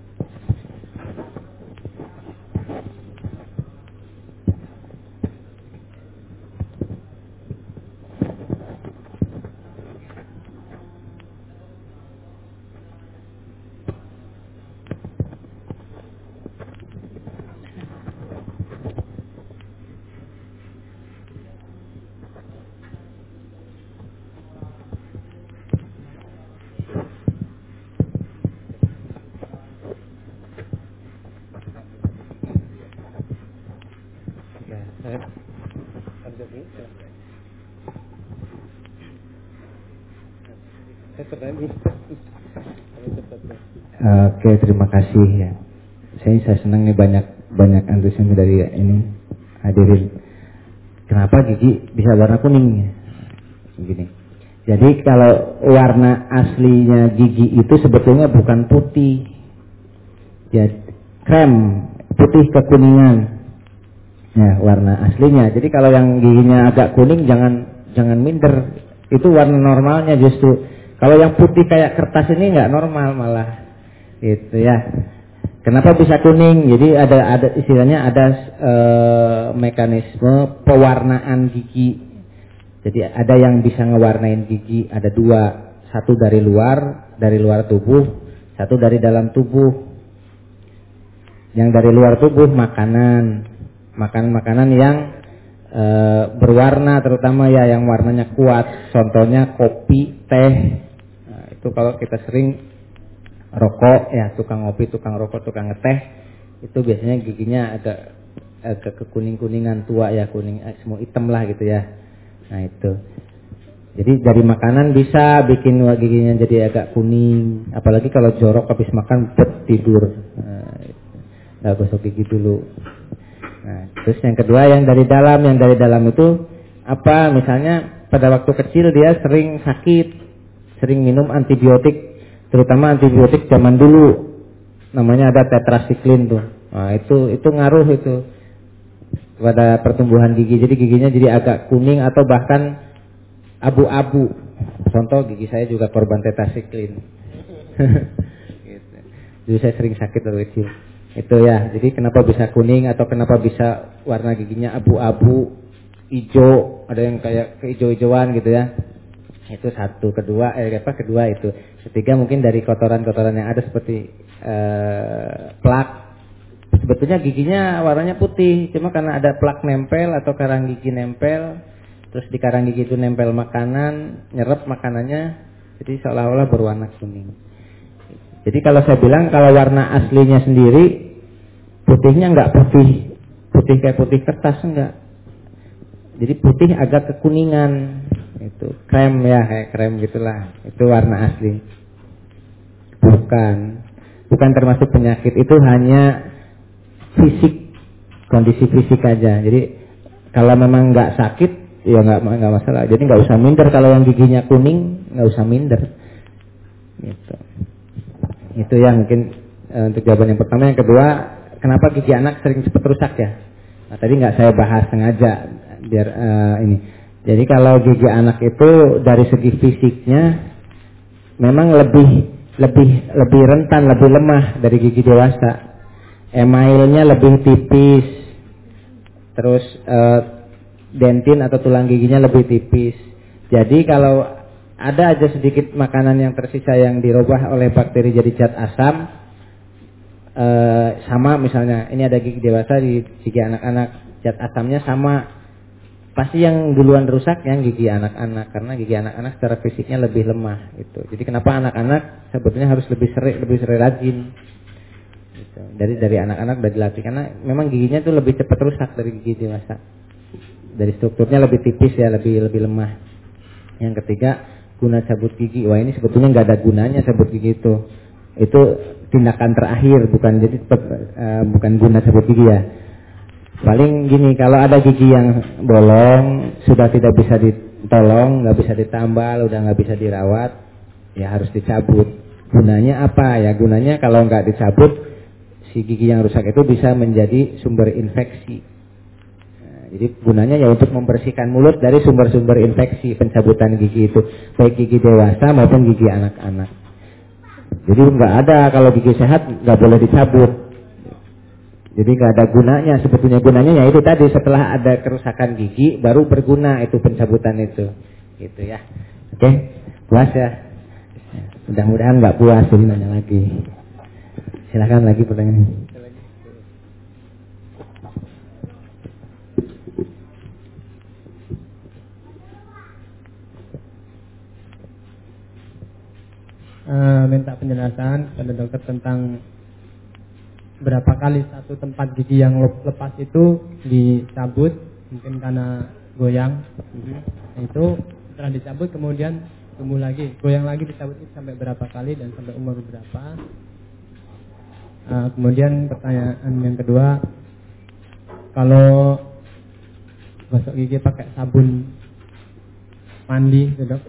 Oke, terima kasih ya. Saya saya senang nih banyak banyak antusias dari ini hadirin. Kenapa gigi bisa warna kuning? Begini. Jadi kalau warna aslinya gigi itu sebetulnya bukan putih, ya krem, putih kekuningan. Ya, warna aslinya. Jadi kalau yang giginya agak kuning jangan jangan minder. Itu warna normalnya justru. Kalau yang putih kayak kertas ini nggak normal malah. Gitu ya. Kenapa bisa kuning? Jadi ada ada istilahnya ada e, mekanisme pewarnaan gigi. Jadi ada yang bisa ngewarnain gigi, ada dua, satu dari luar, dari luar tubuh, satu dari dalam tubuh. Yang dari luar tubuh makanan, makanan-makanan yang e, berwarna, terutama ya yang warnanya kuat. Contohnya kopi, teh. Nah, itu kalau kita sering rokok, ya tukang ngopi, tukang rokok, tukang ngeteh, itu biasanya giginya agak agak kekuning-kuningan tua ya, kuning semua hitam lah gitu ya. Nah itu, jadi dari makanan bisa bikin giginya jadi agak kuning, apalagi kalau jorok habis makan bet tidur, nah, gosok gigi dulu. Nah, terus yang kedua yang dari dalam, yang dari dalam itu apa? Misalnya pada waktu kecil dia sering sakit, sering minum antibiotik, terutama antibiotik zaman dulu, namanya ada tetrasiklin tuh. Nah itu itu ngaruh itu pada pertumbuhan gigi, jadi giginya jadi agak kuning atau bahkan abu-abu. Contoh gigi saya juga korban tetrasiklin. Gitu. Jadi saya sering sakit dari kecil. Itu ya, jadi kenapa bisa kuning atau kenapa bisa warna giginya abu-abu, hijau, ada yang kayak keijo-hijauan gitu ya. Itu satu. Kedua, eh apa? Kedua itu. Ketiga mungkin dari kotoran-kotoran yang ada seperti eh, plak. Sebetulnya giginya warnanya putih, cuma karena ada plak nempel atau karang gigi nempel, terus di karang gigi itu nempel makanan, nyerap makanannya, jadi seolah-olah berwarna kuning. Jadi kalau saya bilang kalau warna aslinya sendiri, putihnya enggak putih, putih kayak putih kertas enggak. Jadi putih agak kekuningan, itu krem ya, kayak krem gitulah, itu warna asli. Bukan, bukan termasuk penyakit, itu hanya fisik, kondisi fisik aja. Jadi kalau memang nggak sakit ya nggak nggak masalah. Jadi nggak usah minder kalau yang giginya kuning, nggak usah minder. Gitu. Itu ya mungkin e, untuk jawaban yang pertama. Yang kedua, kenapa gigi anak sering cepat rusak ya? Nah, tadi nggak saya bahas sengaja biar e, ini. Jadi kalau gigi anak itu dari segi fisiknya memang lebih lebih lebih rentan, lebih lemah dari gigi dewasa. Emailnya lebih tipis, terus e, dentin atau tulang giginya lebih tipis. Jadi kalau ada aja sedikit makanan yang tersisa yang dirubah oleh bakteri jadi zat asam, e, sama misalnya ini ada gigi dewasa di gigi anak-anak, zat asamnya sama, pasti yang duluan rusak yang gigi anak-anak, karena gigi anak-anak secara fisiknya lebih lemah. Gitu. Jadi kenapa anak-anak sebetulnya harus lebih sering lebih sering rajin. Dari dari anak-anak udah dilatih karena memang giginya itu lebih cepat rusak dari gigi dewasa. Dari strukturnya lebih tipis ya, lebih lebih lemah. Yang ketiga, guna cabut gigi. Wah ini sebetulnya nggak ada gunanya cabut gigi itu. Itu tindakan terakhir, bukan jadi uh, bukan guna cabut gigi ya. Paling gini, kalau ada gigi yang bolong sudah tidak bisa ditolong, nggak bisa ditambal, udah nggak bisa dirawat, ya harus dicabut. Gunanya apa ya? Gunanya kalau nggak dicabut, si gigi yang rusak itu bisa menjadi sumber infeksi. Nah, jadi gunanya ya untuk membersihkan mulut dari sumber-sumber infeksi, pencabutan gigi itu, baik gigi dewasa maupun gigi anak-anak. Jadi nggak ada, kalau gigi sehat nggak boleh dicabut. Jadi nggak ada gunanya. Sebetulnya gunanya ya itu tadi, setelah ada kerusakan gigi baru berguna itu pencabutan itu. Gitu ya. Oke, puas ya. Mudah-mudahan nggak puas jadi nanya lagi. Silakan lagi pertanyaan. Uh, minta penjelasan kepada dokter tentang berapa kali satu tempat gigi yang lepas itu dicabut mungkin karena goyang. Nah, itu setelah dicabut kemudian tumbuh lagi, goyang lagi, dicabut itu sampai berapa kali dan sampai umur berapa. Uh, kemudian pertanyaan yang kedua, kalau gosok gigi pakai sabun mandi gitu dok,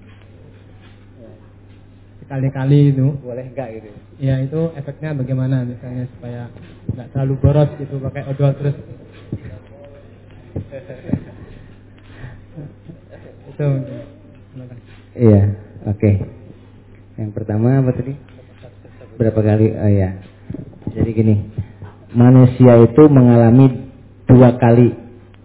sekali-kali itu boleh enggak gitu? Ya itu efeknya bagaimana, misalnya supaya nggak terlalu boros gitu pakai odol terus. Itu. Iya, oke. Okay. Yang pertama apa tadi? Berapa kali? Oh ya. Jadi gini, manusia itu mengalami dua kali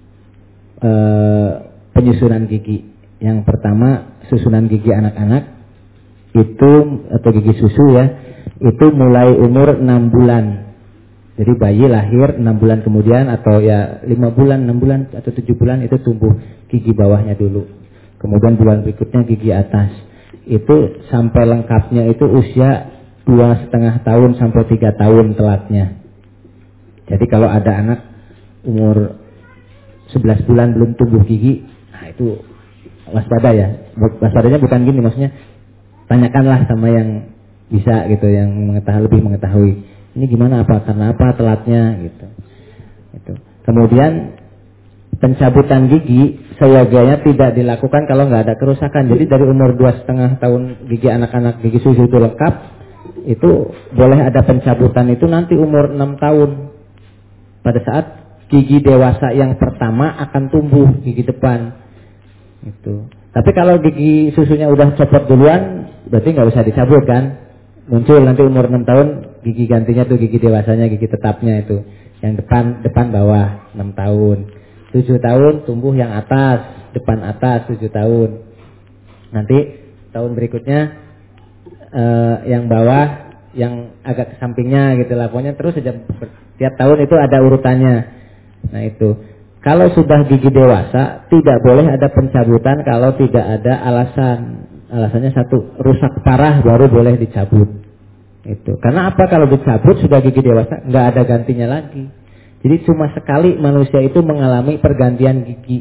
uh, penyusunan gigi. Yang pertama susunan gigi anak-anak itu atau gigi susu ya, itu mulai umur enam bulan. Jadi bayi lahir enam bulan kemudian atau ya lima bulan, enam bulan atau tujuh bulan itu tumbuh gigi bawahnya dulu. Kemudian bulan berikutnya gigi atas. Itu sampai lengkapnya itu usia dua setengah tahun sampai tiga tahun telatnya. Jadi kalau ada anak umur sebelas bulan belum tumbuh gigi, nah itu waspada ya. Waspadanya bukan gini, maksudnya tanyakanlah sama yang bisa gitu, yang mengetahui, lebih mengetahui. Ini gimana, apa, karena apa telatnya gitu. Itu. Kemudian pencabutan gigi seyogianya tidak dilakukan kalau nggak ada kerusakan. Jadi dari umur dua setengah tahun gigi anak-anak, gigi susu itu lengkap, itu boleh ada pencabutan itu nanti umur enam tahun. Pada saat gigi dewasa yang pertama akan tumbuh gigi depan. Itu. Tapi kalau gigi susunya udah copot duluan, berarti nggak usah dicabut kan? Muncul nanti umur enam tahun gigi gantinya tuh gigi dewasanya, gigi tetapnya itu. Yang depan depan bawah enam tahun. tujuh tahun tumbuh yang atas, depan atas tujuh tahun. Nanti tahun berikutnya eh, yang bawah, yang agak ke sampingnya gitu lah. Pokoknya terus saja tiap tahun itu ada urutannya. Nah itu. Kalau sudah gigi dewasa tidak boleh ada pencabutan kalau tidak ada alasan. Alasannya satu, rusak parah baru boleh dicabut. Itu. Karena apa, kalau dicabut sudah gigi dewasa nggak ada gantinya lagi. Jadi cuma sekali manusia itu mengalami pergantian gigi.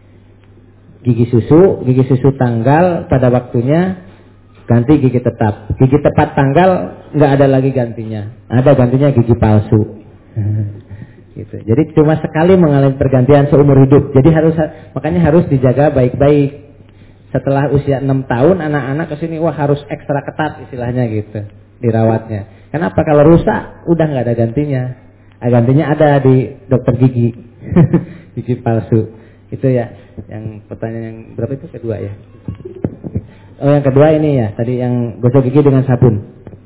Gigi susu, gigi susu tanggal pada waktunya, ganti gigi tetap. Gigi tepat tanggal nggak ada lagi gantinya. Ada gantinya gigi palsu. Gitu. Jadi cuma sekali mengalami pergantian seumur hidup. Jadi harus, makanya harus dijaga baik-baik. Setelah usia enam tahun anak-anak kesini, wah harus ekstra ketat istilahnya gitu, dirawatnya. Kenapa? Kalau rusak udah nggak ada gantinya. Nah, gantinya ada di dokter gigi. Gigi palsu. Itu ya. Yang pertanyaan yang berapa itu, kedua ya? Oh yang kedua ini ya, tadi yang gosok gigi dengan sabun.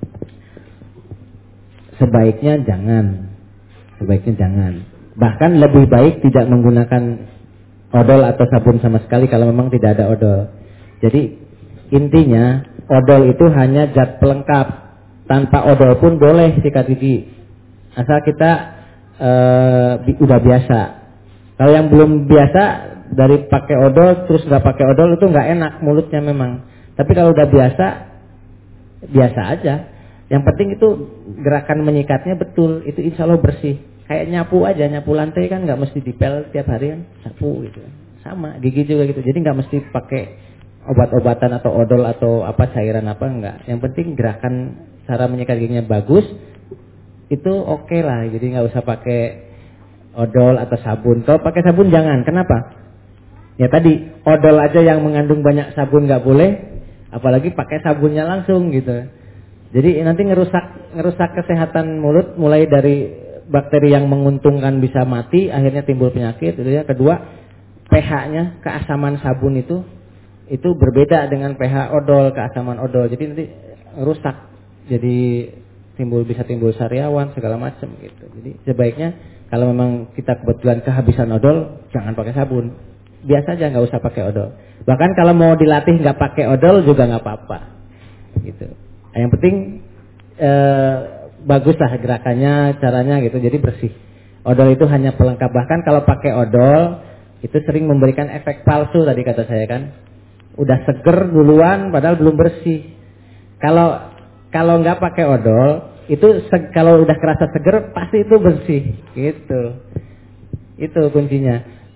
Sebaiknya jangan. Sebaiknya jangan. Bahkan lebih baik tidak menggunakan odol atau sabun sama sekali kalau memang tidak ada odol. Jadi intinya odol itu hanya zat pelengkap. Tanpa odol pun boleh sikat gigi, asal kita uh, bi- udah biasa. Kalau yang belum biasa dari pakai odol terus nggak pakai odol itu nggak enak mulutnya memang. Tapi kalau udah biasa, biasa aja. Yang penting itu gerakan menyikatnya betul, itu insya Allah bersih. Kayak nyapu aja, nyapu lantai kan nggak mesti dipel tiap hari kan, sapu gitu. Sama, gigi juga gitu. Jadi nggak mesti pakai obat-obatan atau odol atau apa cairan apa, enggak. Yang penting gerakan cara menyikat giginya bagus, itu oke okay lah. Jadi nggak usah pakai odol atau sabun. Kalau pakai sabun jangan. Kenapa? Ya tadi odol aja yang mengandung banyak sabun nggak boleh, apalagi pakai sabunnya langsung gitu. Jadi nanti ngerusak ngerusak kesehatan mulut, mulai dari bakteri yang menguntungkan bisa mati, akhirnya timbul penyakit itu ya. Kedua, pH-nya, keasaman sabun itu itu berbeda dengan pH odol, keasaman odol. Jadi nanti rusak. Jadi timbul bisa timbul sariawan segala macam gitu. Jadi sebaiknya kalau memang kita kebetulan kehabisan odol, jangan pakai sabun. Biasa aja, nggak usah pakai odol. Bahkan kalau mau dilatih nggak pakai odol juga nggak apa-apa. Gitu. Nah, yang penting eh, baguslah gerakannya, caranya gitu, jadi bersih. Odol itu hanya pelengkap. Bahkan kalau pakai odol itu sering memberikan efek palsu tadi kata saya kan. Udah seger duluan padahal belum bersih. Kalau kalau nggak pakai odol itu se- kalau udah kerasa seger pasti itu bersih gitu. Itu kuncinya.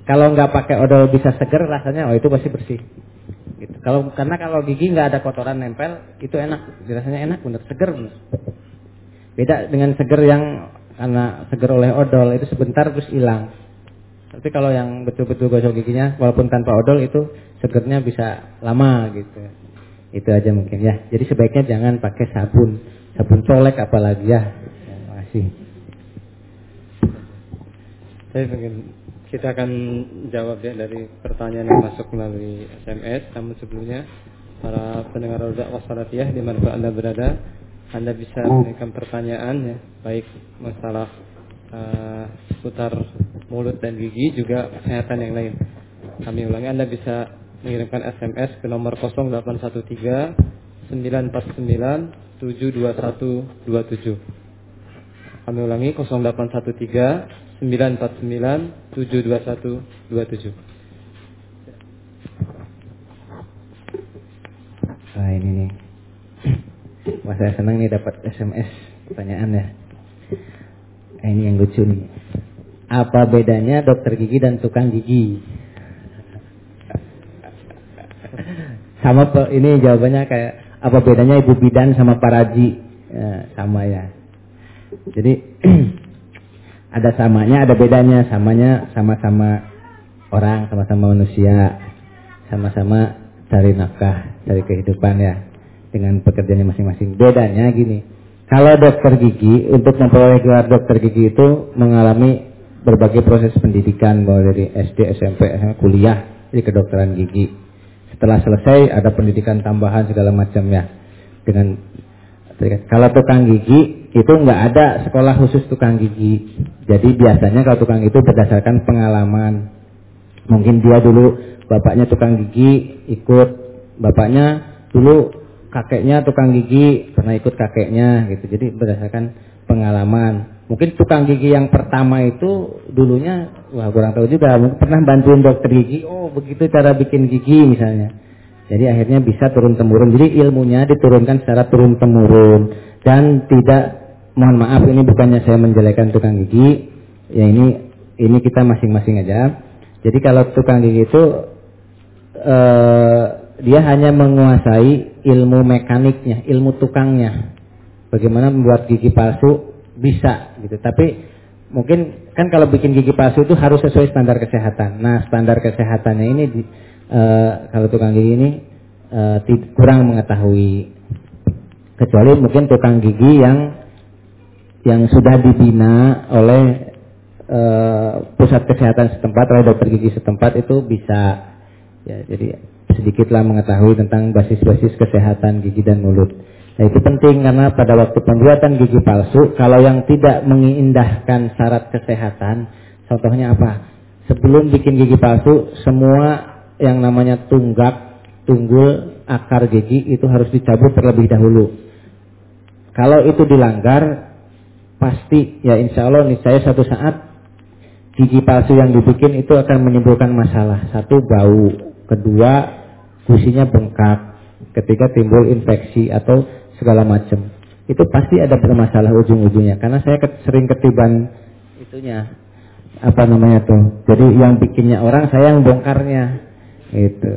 kalau nggak pakai odol bisa seger rasanya, oh itu pasti bersih. Gitu. Kalau karena kalau gigi nggak ada kotoran nempel, itu enak, rasanya enak, bener seger bener. Beda dengan seger yang karena seger oleh odol itu sebentar terus hilang. Tapi kalau yang betul-betul gosok giginya, walaupun tanpa odol itu segernya bisa lama gitu. Itu aja mungkin ya. Jadi sebaiknya jangan pakai sabun, sabun colek apalagi ya. Terima kasih. Saya ingin kita akan jawab ya dari pertanyaan yang masuk melalui S M S. Namun sebelumnya para pendengar Roda Wassalatiyah di mana Anda berada, Anda bisa mengirimkan pertanyaan ya, baik masalah uh, seputar mulut dan gigi juga kesehatan yang lain. Kami ulangi, Anda bisa mengirimkan S M S ke nomor nol delapan satu tiga sembilan empat sembilan tujuh dua satu dua tujuh. Kami ulangi nol delapan satu tiga sembilan empat sembilan tujuh dua satu dua tujuh. Nah ini nih, wah saya senang nih dapat S M S pertanyaan ya. Nah, ini yang lucu nih. Apa bedanya dokter gigi dan tukang gigi? Sama ini jawabannya kayak apa bedanya ibu bidan sama paraji? Ya, sama ya. Jadi ada samanya, ada bedanya. Samanya sama-sama orang, sama-sama manusia, sama-sama cari nafkah, cari kehidupan ya, dengan pekerjaannya masing-masing. Bedanya gini, kalau dokter gigi, untuk memperoleh gelar dokter gigi itu mengalami berbagai proses pendidikan, mulai dari S D, S M P, S M A, kuliah, jadi kedokteran gigi. Setelah selesai ada pendidikan tambahan segala macam ya. Dengan kalau tukang gigi itu nggak ada sekolah khusus tukang gigi. Jadi biasanya kalau tukang itu berdasarkan pengalaman. Mungkin dia dulu bapaknya tukang gigi, ikut bapaknya, dulu kakeknya tukang gigi, pernah ikut kakeknya gitu. Jadi berdasarkan pengalaman. Mungkin tukang gigi yang pertama itu dulunya, wah kurang tahu juga, mungkin pernah bantuin dokter gigi, oh begitu cara bikin gigi misalnya. Jadi akhirnya bisa turun temurun. Jadi ilmunya diturunkan secara turun temurun dan tidak, mohon maaf ini bukannya saya menjelekan tukang gigi, ya ini ini kita masing-masing aja. Jadi kalau tukang gigi itu eh, dia hanya menguasai ilmu mekaniknya, ilmu tukangnya, bagaimana membuat gigi palsu bisa gitu. Tapi mungkin kan kalau bikin gigi palsu itu harus sesuai standar kesehatan. Nah standar kesehatannya ini di, Uh, kalau tukang gigi ini uh, kurang mengetahui, kecuali mungkin tukang gigi yang yang sudah dibina oleh uh, pusat kesehatan setempat, oleh dokter gigi setempat itu bisa ya, jadi sedikitlah mengetahui tentang basis-basis kesehatan gigi dan mulut. Nah itu penting karena pada waktu pembuatan gigi palsu, kalau yang tidak mengindahkan syarat kesehatan, contohnya apa? Sebelum bikin gigi palsu, semua yang namanya tunggak, tunggul, akar gigi itu harus dicabut terlebih dahulu. Kalau itu dilanggar, pasti ya insya Allah niscaya suatu saat gigi palsu yang dibikin itu akan menimbulkan masalah. Satu, bau. Kedua, gusinya bengkak. Ketiga, timbul infeksi atau segala macam. Itu pasti ada bermasalah ujung-ujungnya. Karena saya sering ketiban itunya, apa namanya tuh. Jadi yang bikinnya orang, saya yang bongkarnya. Itu.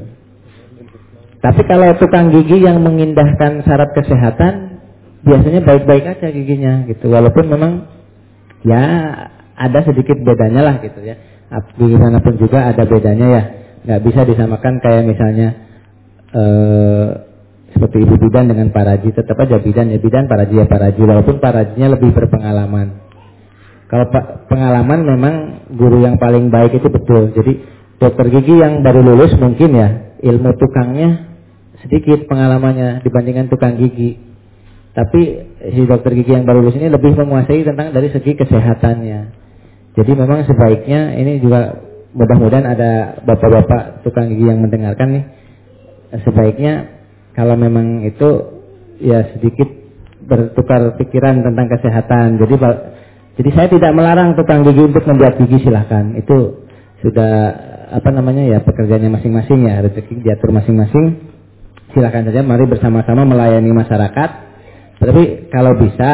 Tapi kalau tukang gigi yang mengindahkan syarat kesehatan, biasanya baik-baik aja giginya gitu. Walaupun memang ya ada sedikit bedanya lah gitu ya. Gigi manapun juga ada bedanya ya. Nggak bisa disamakan kayak misalnya eh, seperti ibu bidan dengan paraji. Tetap aja bidan ya bidan, paraji ya paraji. Walaupun parajinya lebih berpengalaman. Kalau pengalaman memang guru yang paling baik itu betul. Jadi dokter gigi yang baru lulus mungkin ya ilmu tukangnya sedikit pengalamannya dibandingkan tukang gigi. Tapi si dokter gigi yang baru lulus ini lebih menguasai tentang dari segi kesehatannya. Jadi memang sebaiknya ini juga mudah-mudahan ada bapak-bapak tukang gigi yang mendengarkan nih. Sebaiknya kalau memang itu ya sedikit bertukar pikiran tentang kesehatan. Jadi jadi saya tidak melarang tukang gigi untuk membuat gigi, silahkan. Itu sudah apa namanya ya pekerjaannya masing-masing ya, rezeki diatur masing-masing. Silakan saja, mari bersama-sama melayani masyarakat. Tapi kalau bisa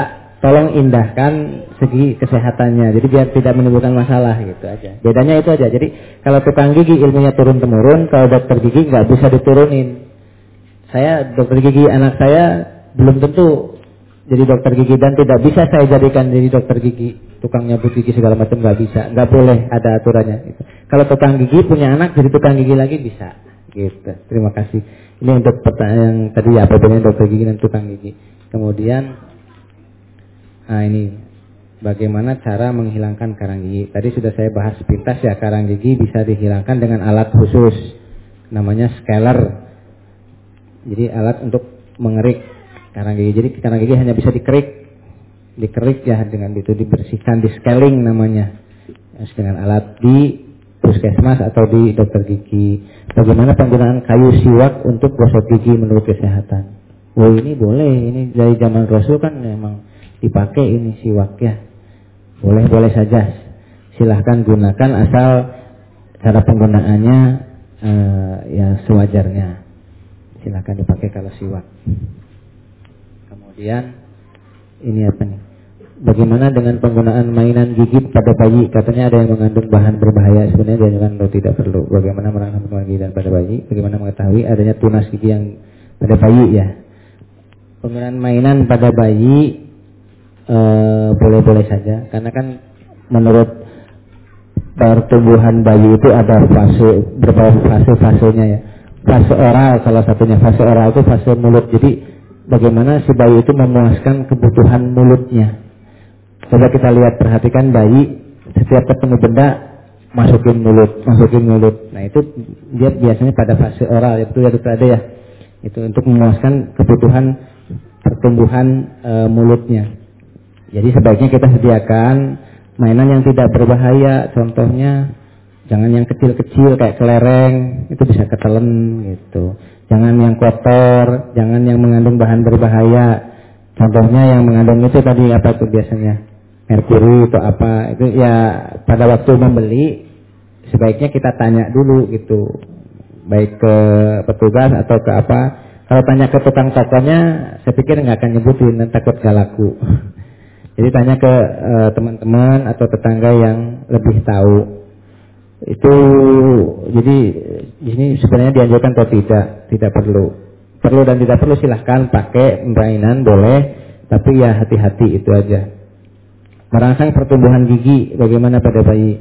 tolong indahkan segi kesehatannya, jadi biar tidak menimbulkan masalah gitu aja. Bedanya itu aja. Jadi kalau tukang gigi ilmunya turun temurun, kalau dokter gigi nggak bisa diturunin. Saya dokter gigi, anak saya belum tentu jadi dokter gigi dan tidak bisa saya jadikan jadi dokter gigi, tukang nyabut gigi segala macam nggak bisa, nggak boleh, ada aturannya. Gitu. Kalau tukang gigi punya anak jadi tukang gigi lagi bisa. Gitu. Terima kasih. Ini untuk pertanyaan tadi apa bedanya dokter gigi dan tukang gigi. Kemudian nah ini bagaimana cara menghilangkan karang gigi. Tadi sudah saya bahas sepintas ya, karang gigi bisa dihilangkan dengan alat khusus namanya scaler. Jadi alat untuk mengerik karang gigi. Jadi karang gigi hanya bisa dikerik, dikerik ya dengan itu dibersihkan, di scaling namanya. Dengan alat di puskesmas atau di dokter gigi. Bagaimana penggunaan kayu siwak untuk gosok gigi menurut kesehatan? Oh ini boleh, ini dari zaman Rasul kan memang dipakai ini siwak ya, boleh-boleh saja, silahkan gunakan asal cara penggunaannya uh, ya sewajarnya, silahkan dipakai kalau siwak. Kemudian ini apa nih, bagaimana dengan penggunaan mainan gigi pada bayi? Katanya ada yang mengandung bahan berbahaya, sebenarnya dianjurkan atau tidak perlu. Bagaimana merangsang penggunaan gigi dan pada bayi? Bagaimana mengetahui adanya tunas gigi yang pada bayi ya? Penggunaan mainan pada bayi Uh, boleh-boleh saja, karena kan menurut pertumbuhan bayi itu ada fase, beberapa fase-fasenya ya. Fase oral salah satunya, fase oral itu fase mulut. Jadi bagaimana si bayi itu memuaskan kebutuhan mulutnya. Coba kita lihat, perhatikan bayi setiap ketemu benda masukin mulut, masukin mulut. Nah itu dia biasanya pada fase oral, itu ya itu ada ya. Itu untuk memuaskan kebutuhan pertumbuhan uh, mulutnya. Jadi sebaiknya kita sediakan mainan yang tidak berbahaya, contohnya jangan yang kecil-kecil kayak kelereng, itu bisa ketelen gitu. Jangan yang kotor, jangan yang mengandung bahan berbahaya. Contohnya yang mengandung itu tadi apa tuh biasanya? Merkuri atau apa? Itu ya pada waktu membeli sebaiknya kita tanya dulu gitu. Baik ke petugas atau ke apa. Kalau tanya ke tukang tokonya, saya pikir nggak akan nyebutin dan takut gak laku. Jadi tanya ke uh, teman-teman atau tetangga yang lebih tahu. Itu jadi ini sebenarnya dianjurkan atau tidak? Tidak perlu. Perlu dan tidak perlu silahkan pakai mainan boleh, tapi ya hati-hati itu aja. Merangsang pertumbuhan gigi bagaimana pada bayi?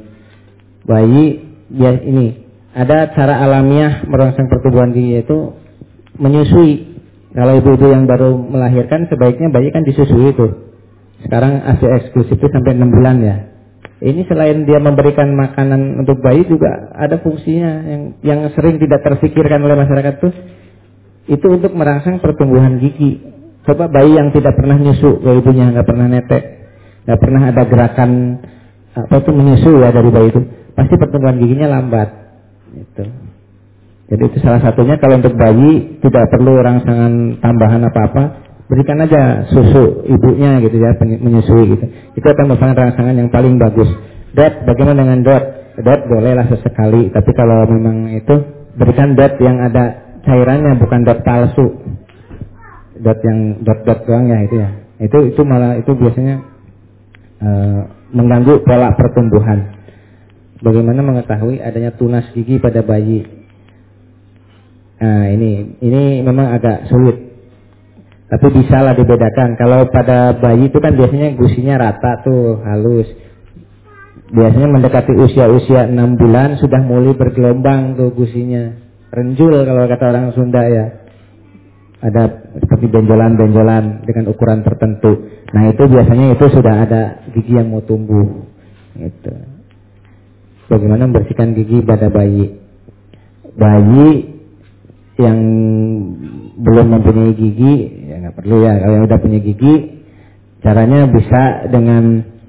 Bayi ya ini ada cara alamiah merangsang pertumbuhan gigi itu menyusui. Kalau ibu-ibu yang baru melahirkan sebaiknya bayi kan disusui itu. Sekarang A S I eksklusif itu sampai enam bulan ya. Ini selain dia memberikan makanan untuk bayi juga ada fungsinya yang yang sering tidak terfikirkan oleh masyarakat tuh. Itu untuk merangsang pertumbuhan gigi. Coba bayi yang tidak pernah nyusu, bayi ibunya nggak pernah netek, nggak pernah ada gerakan apa itu menyusu ya dari bayi itu, pasti pertumbuhan giginya lambat. Gitu. Jadi itu salah satunya kalau untuk bayi tidak perlu rangsangan tambahan apa-apa. Berikan aja susu ibunya gitu ya, menyusui gitu. Itu akan merupakan rangsangan yang paling bagus. Dot, bagaimana dengan dot? Dot bolehlah sesekali, tapi kalau memang itu berikan dot yang ada cairannya, bukan dot palsu. Dot yang dot-dot doang ya itu ya. Itu itu malah itu biasanya uh, mengganggu pola pertumbuhan. Bagaimana mengetahui adanya tunas gigi pada bayi? Nah, ini ini memang agak sulit. Tapi bisa lah dibedakan. Kalau pada bayi itu kan biasanya gusinya rata tuh, halus. Biasanya mendekati usia-usia enam bulan sudah mulai bergelombang tuh gusinya. Renjul kalau kata orang Sunda ya. Ada seperti benjolan-benjolan dengan ukuran tertentu. Nah itu biasanya itu sudah ada gigi yang mau tumbuh. Gitu. Bagaimana membersihkan gigi pada bayi? Bayi yang belum mempunyai gigi ya nggak perlu ya. Kalau yang udah punya gigi, caranya bisa dengan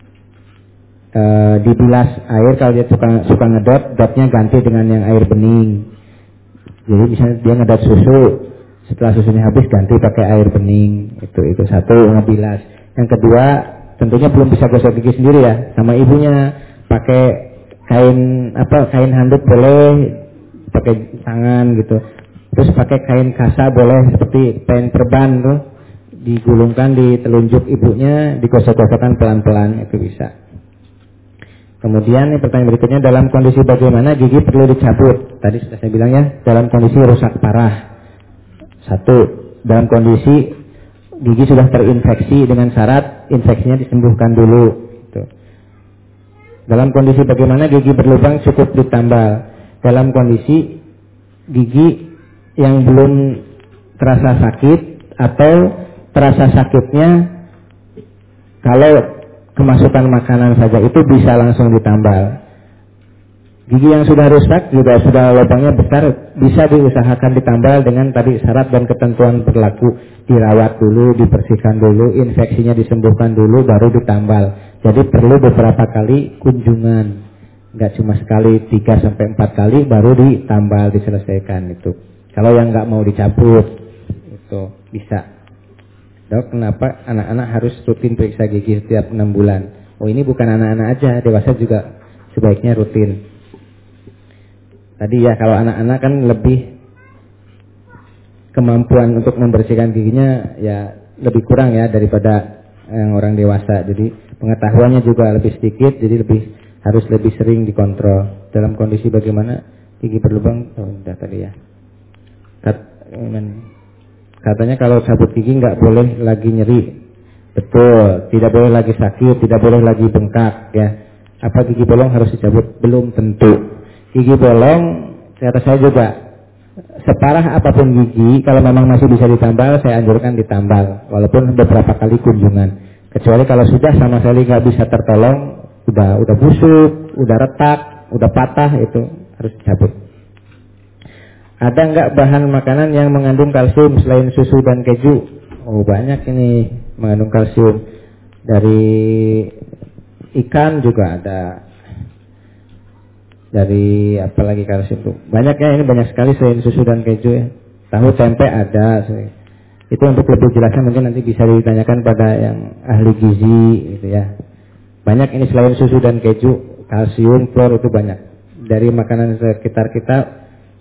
e, dibilas air. Kalau dia suka suka ngedot, dotnya ganti dengan yang air bening. Jadi misalnya dia ngedot susu, setelah susunya habis ganti pakai air bening. Itu itu satu, ngebilas. Yang kedua, tentunya belum bisa gosok gigi sendiri ya, sama ibunya. Pakai kain apa kain handuk boleh, pakai tangan gitu. Terus pakai kain kasa boleh, seperti kain perban tuh. digulungkan di telunjuk ibunya, digosok-gosokkan pelan-pelan, itu bisa. Kemudian ini pertanyaan berikutnya, dalam kondisi bagaimana gigi perlu dicabut? Tadi sudah saya bilang ya, dalam kondisi rusak parah. Satu, dalam kondisi gigi sudah terinfeksi dengan syarat infeksinya disembuhkan dulu. Gitu. Dalam kondisi bagaimana gigi berlubang cukup ditambal. Dalam kondisi gigi yang belum terasa sakit atau terasa sakitnya kalau kemasukan makanan saja itu bisa langsung ditambal. Gigi yang sudah rusak juga sudah lubangnya besar, bisa diusahakan ditambal dengan tadi syarat dan ketentuan berlaku, dirawat dulu, dibersihkan dulu, infeksinya disembuhkan dulu, baru ditambal. Jadi perlu beberapa kali kunjungan, nggak cuma sekali, tiga sampai empat kali baru ditambal, diselesaikan itu. Kalau yang nggak mau dicabut itu bisa. Dok, kenapa anak-anak harus rutin periksa gigi setiap enam bulan? Oh, ini bukan anak-anak aja, dewasa juga sebaiknya rutin. Tadi ya, kalau anak-anak kan lebih kemampuan untuk membersihkan giginya ya lebih kurang ya daripada yang orang dewasa. Jadi pengetahuannya juga lebih sedikit, jadi lebih harus lebih sering dikontrol. Dalam kondisi bagaimana gigi berlubang? Oh, udah tadi ya. Kat, Katanya kalau cabut gigi nggak boleh lagi nyeri. Betul, tidak boleh lagi sakit, tidak boleh lagi bengkak ya. Apa gigi bolong harus dicabut? Belum tentu. Gigi bolong, kata saya juga, separah apapun gigi, kalau memang masih bisa ditambal, saya anjurkan ditambal, walaupun beberapa kali kunjungan. Kecuali kalau sudah sama sekali nggak bisa tertolong, udah udah busuk, udah retak, udah patah, itu harus dicabut. Ada nggak bahan makanan yang mengandung kalsium selain susu dan keju? Oh, banyak ini mengandung kalsium. Dari ikan juga ada. Dari apa lagi kalsium itu? Banyaknya, ini banyak sekali selain susu dan keju ya. Tahu tempe ada. Itu untuk lebih jelasnya mungkin nanti bisa ditanyakan pada yang ahli gizi gitu ya. Banyak ini selain susu dan keju, kalsium, klor itu banyak. Dari makanan sekitar kita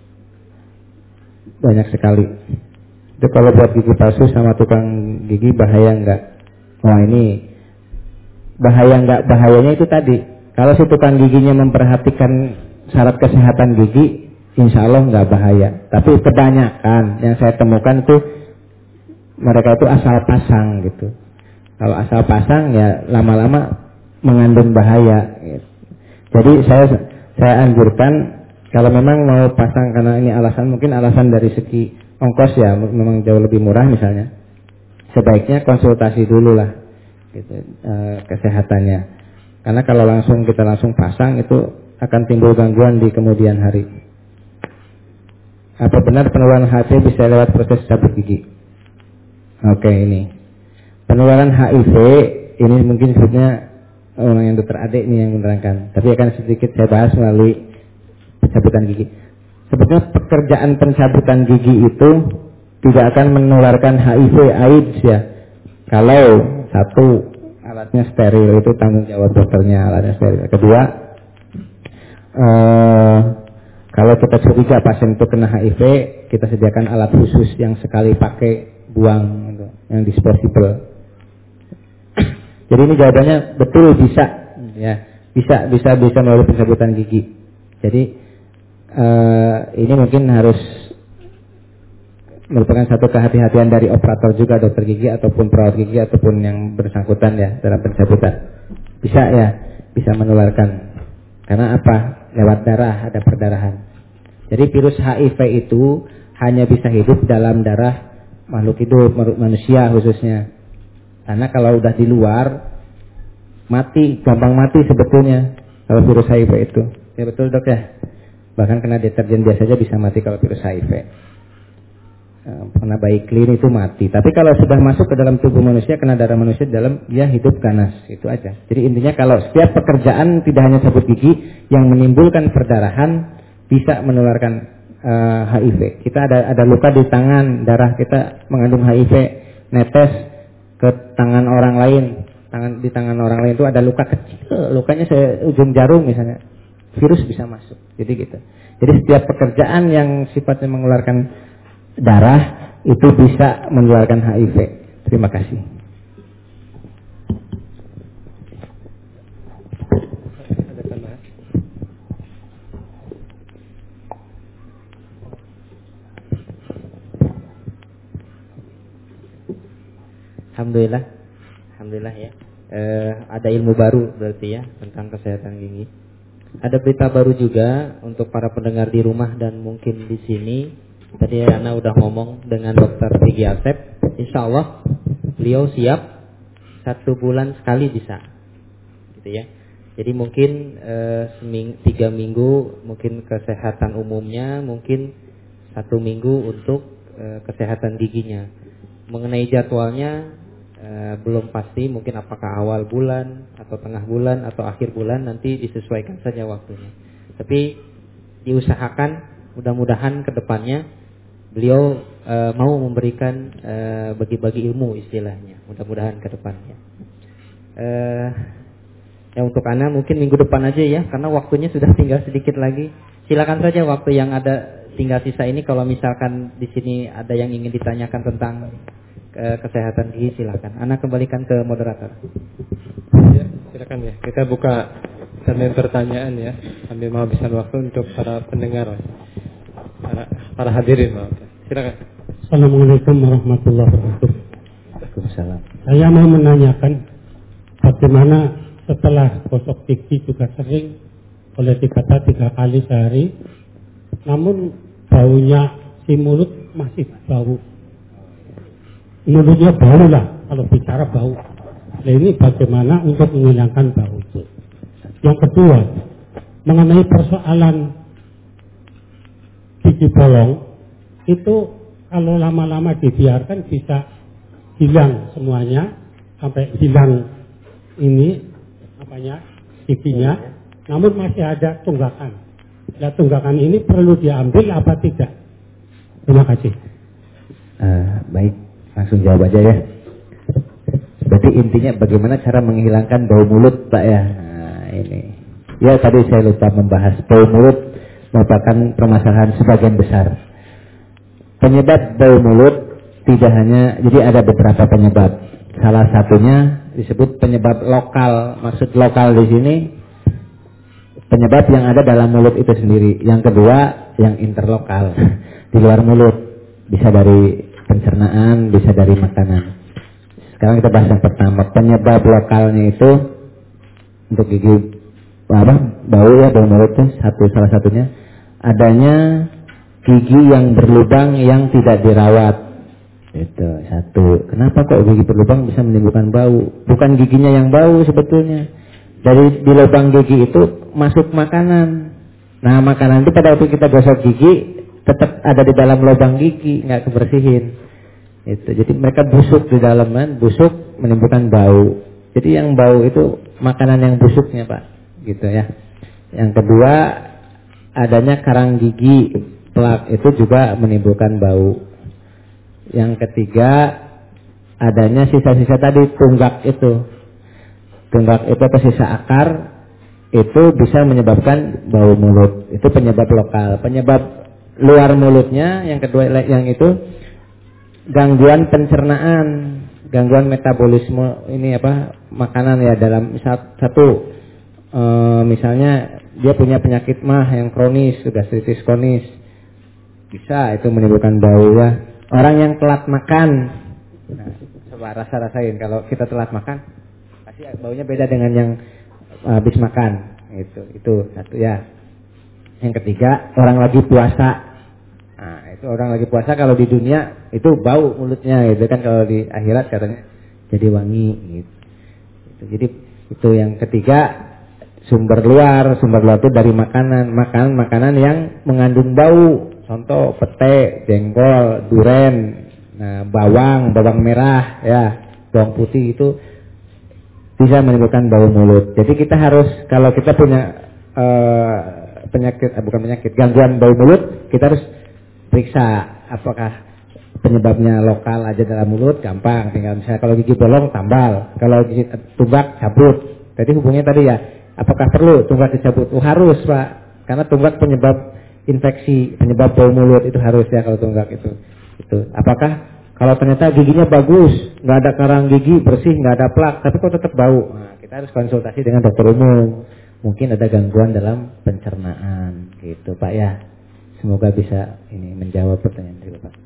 banyak sekali. Itu kalau buat gigi palsu sama tukang gigi bahaya enggak? Wah, ini bahaya enggak? Bahayanya itu tadi, kalau si tukang giginya memperhatikan syarat kesehatan gigi, insya Allah enggak bahaya. Tapi kebanyakan yang saya temukan itu mereka itu asal pasang gitu. Kalau asal pasang ya lama-lama mengandung bahaya gitu. Jadi saya saya anjurkan, kalau memang mau pasang karena ini alasan, mungkin alasan dari segi ongkos ya, memang jauh lebih murah misalnya, sebaiknya konsultasi dulu lah gitu, e, kesehatannya. Karena kalau langsung kita langsung pasang itu akan timbul gangguan di kemudian hari. Apa benar penularan H I V bisa lewat proses cabut gigi? Oke, ini penularan H I V ini mungkin sebutnya orang yang dokter adik ini yang menerangkan, tapi akan sedikit saya bahas melalui pencabutan gigi. Sebetulnya pekerjaan pencabutan gigi itu tidak akan menularkan H I V AIDS ya. Kalau satu, alatnya steril, itu tanggung jawab dokternya, alatnya steril. Kedua, eh, kalau kita curiga pasien itu kena H I V, kita sediakan alat khusus yang sekali pakai buang gitu, yang disposable. Jadi ini jawabannya betul bisa ya, bisa bisa bisa melalui pencabutan gigi. Jadi Uh, ini mungkin harus merupakan satu kehati-hatian dari operator juga, dokter gigi ataupun perawat gigi ataupun yang bersangkutan ya dalam pencabutan. Bisa ya, bisa menularkan. Karena apa? Lewat darah, ada perdarahan. Jadi virus H I V itu hanya bisa hidup dalam darah makhluk hidup, manusia khususnya. Karena kalau udah di luar, mati, gampang mati sebetulnya kalau virus H I V itu. Ya betul dok ya? Bahkan kena deterjen biasa saja bisa mati kalau virus H I V. Kena bayi clean itu mati. Tapi kalau sudah masuk ke dalam tubuh manusia, kena darah manusia dalam, dia hidup ganas. Itu aja. Jadi intinya kalau setiap pekerjaan tidak hanya cabut gigi yang menimbulkan perdarahan bisa menularkan uh, H I V. Kita ada ada luka di tangan, darah kita mengandung H I V, netes ke tangan orang lain. Tangan di tangan orang lain itu ada luka kecil, lukanya seujung jarum misalnya. Virus bisa masuk, jadi gitu. Jadi setiap pekerjaan yang sifatnya mengeluarkan darah itu bisa menularkan H I V. Terima kasih. Alhamdulillah, alhamdulillah ya. E, ada ilmu baru berarti ya tentang kesehatan gigi. Ada berita baru juga untuk para pendengar di rumah dan mungkin di sini. Tadi Ana udah ngomong dengan dokter Gigi Asep. Insya Allah beliau siap satu bulan sekali bisa, gitu ya. Jadi mungkin e, seming, tiga minggu mungkin kesehatan umumnya, mungkin satu minggu untuk e, kesehatan giginya. Mengenai jadwalnya e, belum pasti, mungkin apakah awal bulan atau tengah bulan atau akhir bulan, nanti disesuaikan saja waktunya. Tapi diusahakan mudah-mudahan ke depannya beliau e, mau memberikan e, bagi-bagi ilmu istilahnya, mudah-mudahan ke depannya. E, ya untuk Ana mungkin minggu depan aja ya, karena waktunya sudah tinggal sedikit lagi. Silakan saja waktu yang ada tinggal sisa ini, kalau misalkan di sini ada yang ingin ditanyakan tentang e, kesehatan gigi, silakan. Ana kembalikan ke moderator. Ya, silakan ya. Kita buka segmen pertanyaan ya, sambil menghabiskan waktu untuk para pendengar, para, para hadirin, maaf. Silakan. Assalamualaikum warahmatullahi wabarakatuh. Waalaikumsalam. Saya mau menanyakan bagaimana setelah gosok gigi juga sering, boleh dikata tiga kali sehari, namun baunya si mulut masih bau. Mulutnya bau lah, kalau bicara bau. Nah ini bagaimana untuk menghilangkan bau itu? Yang kedua, mengenai persoalan gigi bolong, itu kalau lama-lama dibiarkan bisa hilang semuanya, sampai hilang ini apanya giginya, namun masih ada tunggakan. Nah tunggakan ini perlu diambil apa tidak? Terima kasih. Uh, baik, langsung jawab aja ya. Berarti intinya bagaimana cara menghilangkan bau mulut, Pak ya? Nah, ini. Ya tadi saya lupa membahas bau mulut merupakan permasalahan sebagian besar. Penyebab bau mulut tidak hanya, jadi ada beberapa penyebab. Salah satunya disebut penyebab lokal. Maksud lokal di sini penyebab yang ada dalam mulut itu sendiri. Yang kedua yang interlokal, di luar mulut. Bisa dari pencernaan, bisa dari makanan. Sekarang kita bahas yang pertama. Penyebab lokalnya itu untuk gigi apa? Bau ya, bau mulut itu satu, salah satunya adanya gigi yang berlubang yang tidak dirawat. Itu satu. Kenapa kok gigi berlubang bisa menimbulkan bau? Bukan giginya yang bau sebetulnya. Dari di lubang gigi itu masuk makanan. Nah makanan itu pada waktu kita gosok gigi tetap ada di dalam lubang gigi, nggak kebersihin. Itu. Jadi mereka busuk di dalaman, busuk menimbulkan bau. Jadi yang bau itu makanan yang busuknya, Pak. Gitu ya. Yang kedua adanya karang gigi, plak, itu juga menimbulkan bau. Yang ketiga adanya sisa-sisa tadi, tunggak itu. Tunggak itu atau sisa akar itu bisa menyebabkan bau mulut. Itu penyebab lokal. Penyebab luar mulutnya yang kedua yang itu gangguan pencernaan, gangguan metabolisme ini apa makanan ya, dalam misal satu e, misalnya dia punya penyakit mah yang kronis, gastritis kronis, bisa itu menimbulkan bau ya. Orang yang telat makan, nah, coba rasa-rasain kalau kita telat makan, pasti baunya beda dengan yang habis makan. Itu, itu satu ya. Yang ketiga, orang lagi puasa. Nah, itu orang lagi puasa kalau di dunia itu bau mulutnya, gitu kan, kalau di akhirat katanya jadi wangi. Gitu. Itu, jadi itu yang ketiga, sumber luar, sumber luar itu dari makanan, makanan, makanan yang mengandung bau. Contoh pete, jengkol, duren, nah, bawang, bawang merah, ya, bawang putih itu bisa menimbulkan bau mulut. Jadi kita harus, kalau kita punya uh, penyakit, uh, bukan penyakit, gangguan bau mulut, kita harus periksa apakah penyebabnya lokal aja dalam mulut, gampang. Tinggal misalnya kalau gigi bolong, tambal. Kalau gigi tunggak, cabut. Jadi hubungnya tadi ya, apakah perlu tunggak dicabut? Oh, harus, Pak. Karena tunggak penyebab infeksi, penyebab bau mulut, itu harus ya kalau tunggak itu. Itu. Apakah Kalau ternyata giginya bagus, nggak ada karang gigi, bersih, nggak ada plak, tapi kok tetap bau. Nah, kita harus konsultasi dengan dokter umum. Mungkin ada gangguan dalam pencernaan, gitu Pak ya. Semoga bisa ini menjawab pertanyaan dari Bapak.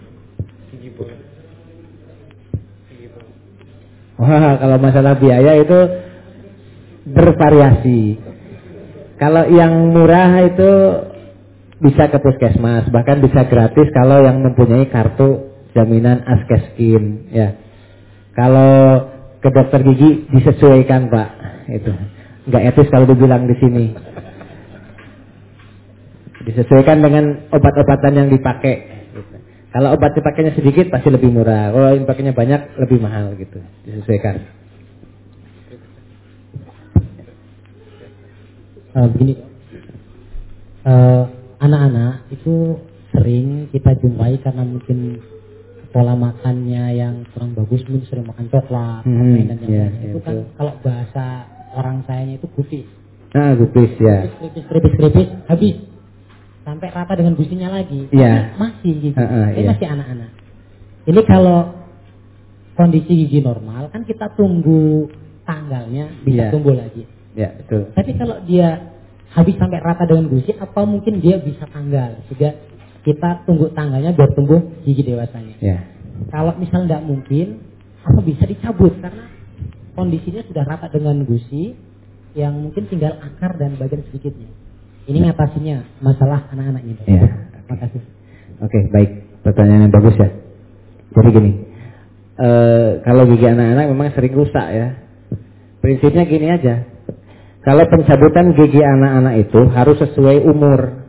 Wah, kalau masalah biaya itu bervariasi. Kalau yang murah itu bisa ke puskesmas, bahkan bisa gratis kalau yang mempunyai kartu jaminan Askeskin ya. Kalau ke dokter gigi disesuaikan Pak, itu nggak etis kalau dibilang di sini. Disesuaikan dengan obat-obatan yang dipakai. Gitu. Kalau obat dipakainya sedikit pasti lebih murah. Kalau yang pakainya banyak lebih mahal gitu. Disesuaikan. Uh, begini, uh, anak-anak itu sering kita jumpai karena mungkin pola makannya yang kurang bagus, mungkin sering makan coklat, hmm, dan yang ya, lainnya. ya, Itu kan betul. kalau bahasa orang sayanya itu gupis. Nah, gupis ya. Kripis, kripis, kripis, habis sampai rata dengan gusinya lagi. Ya. Masih gitu. Uh, uh, Ini ya. masih anak-anak. Ini kalau kondisi gigi normal kan kita tunggu tanggalnya bisa Ya. tumbuh lagi. Ya, betul. Tapi kalau dia habis sampai rata dengan gusi, apa mungkin dia bisa tanggal? Sehingga kita tunggu tanggalnya biar tumbuh gigi dewasanya. Ya. Kalau misal tidak mungkin, apa bisa dicabut karena kondisinya sudah rata dengan gusi, yang mungkin tinggal akar dan bagian sedikitnya. Ini ngatasinya masalah anak-anak ini. Ya. Terima kasih. Oke, baik. Pertanyaan yang bagus ya. Jadi gini, e, kalau gigi anak-anak memang sering rusak ya. Prinsipnya gini aja. Kalau pencabutan gigi anak-anak itu harus sesuai umur.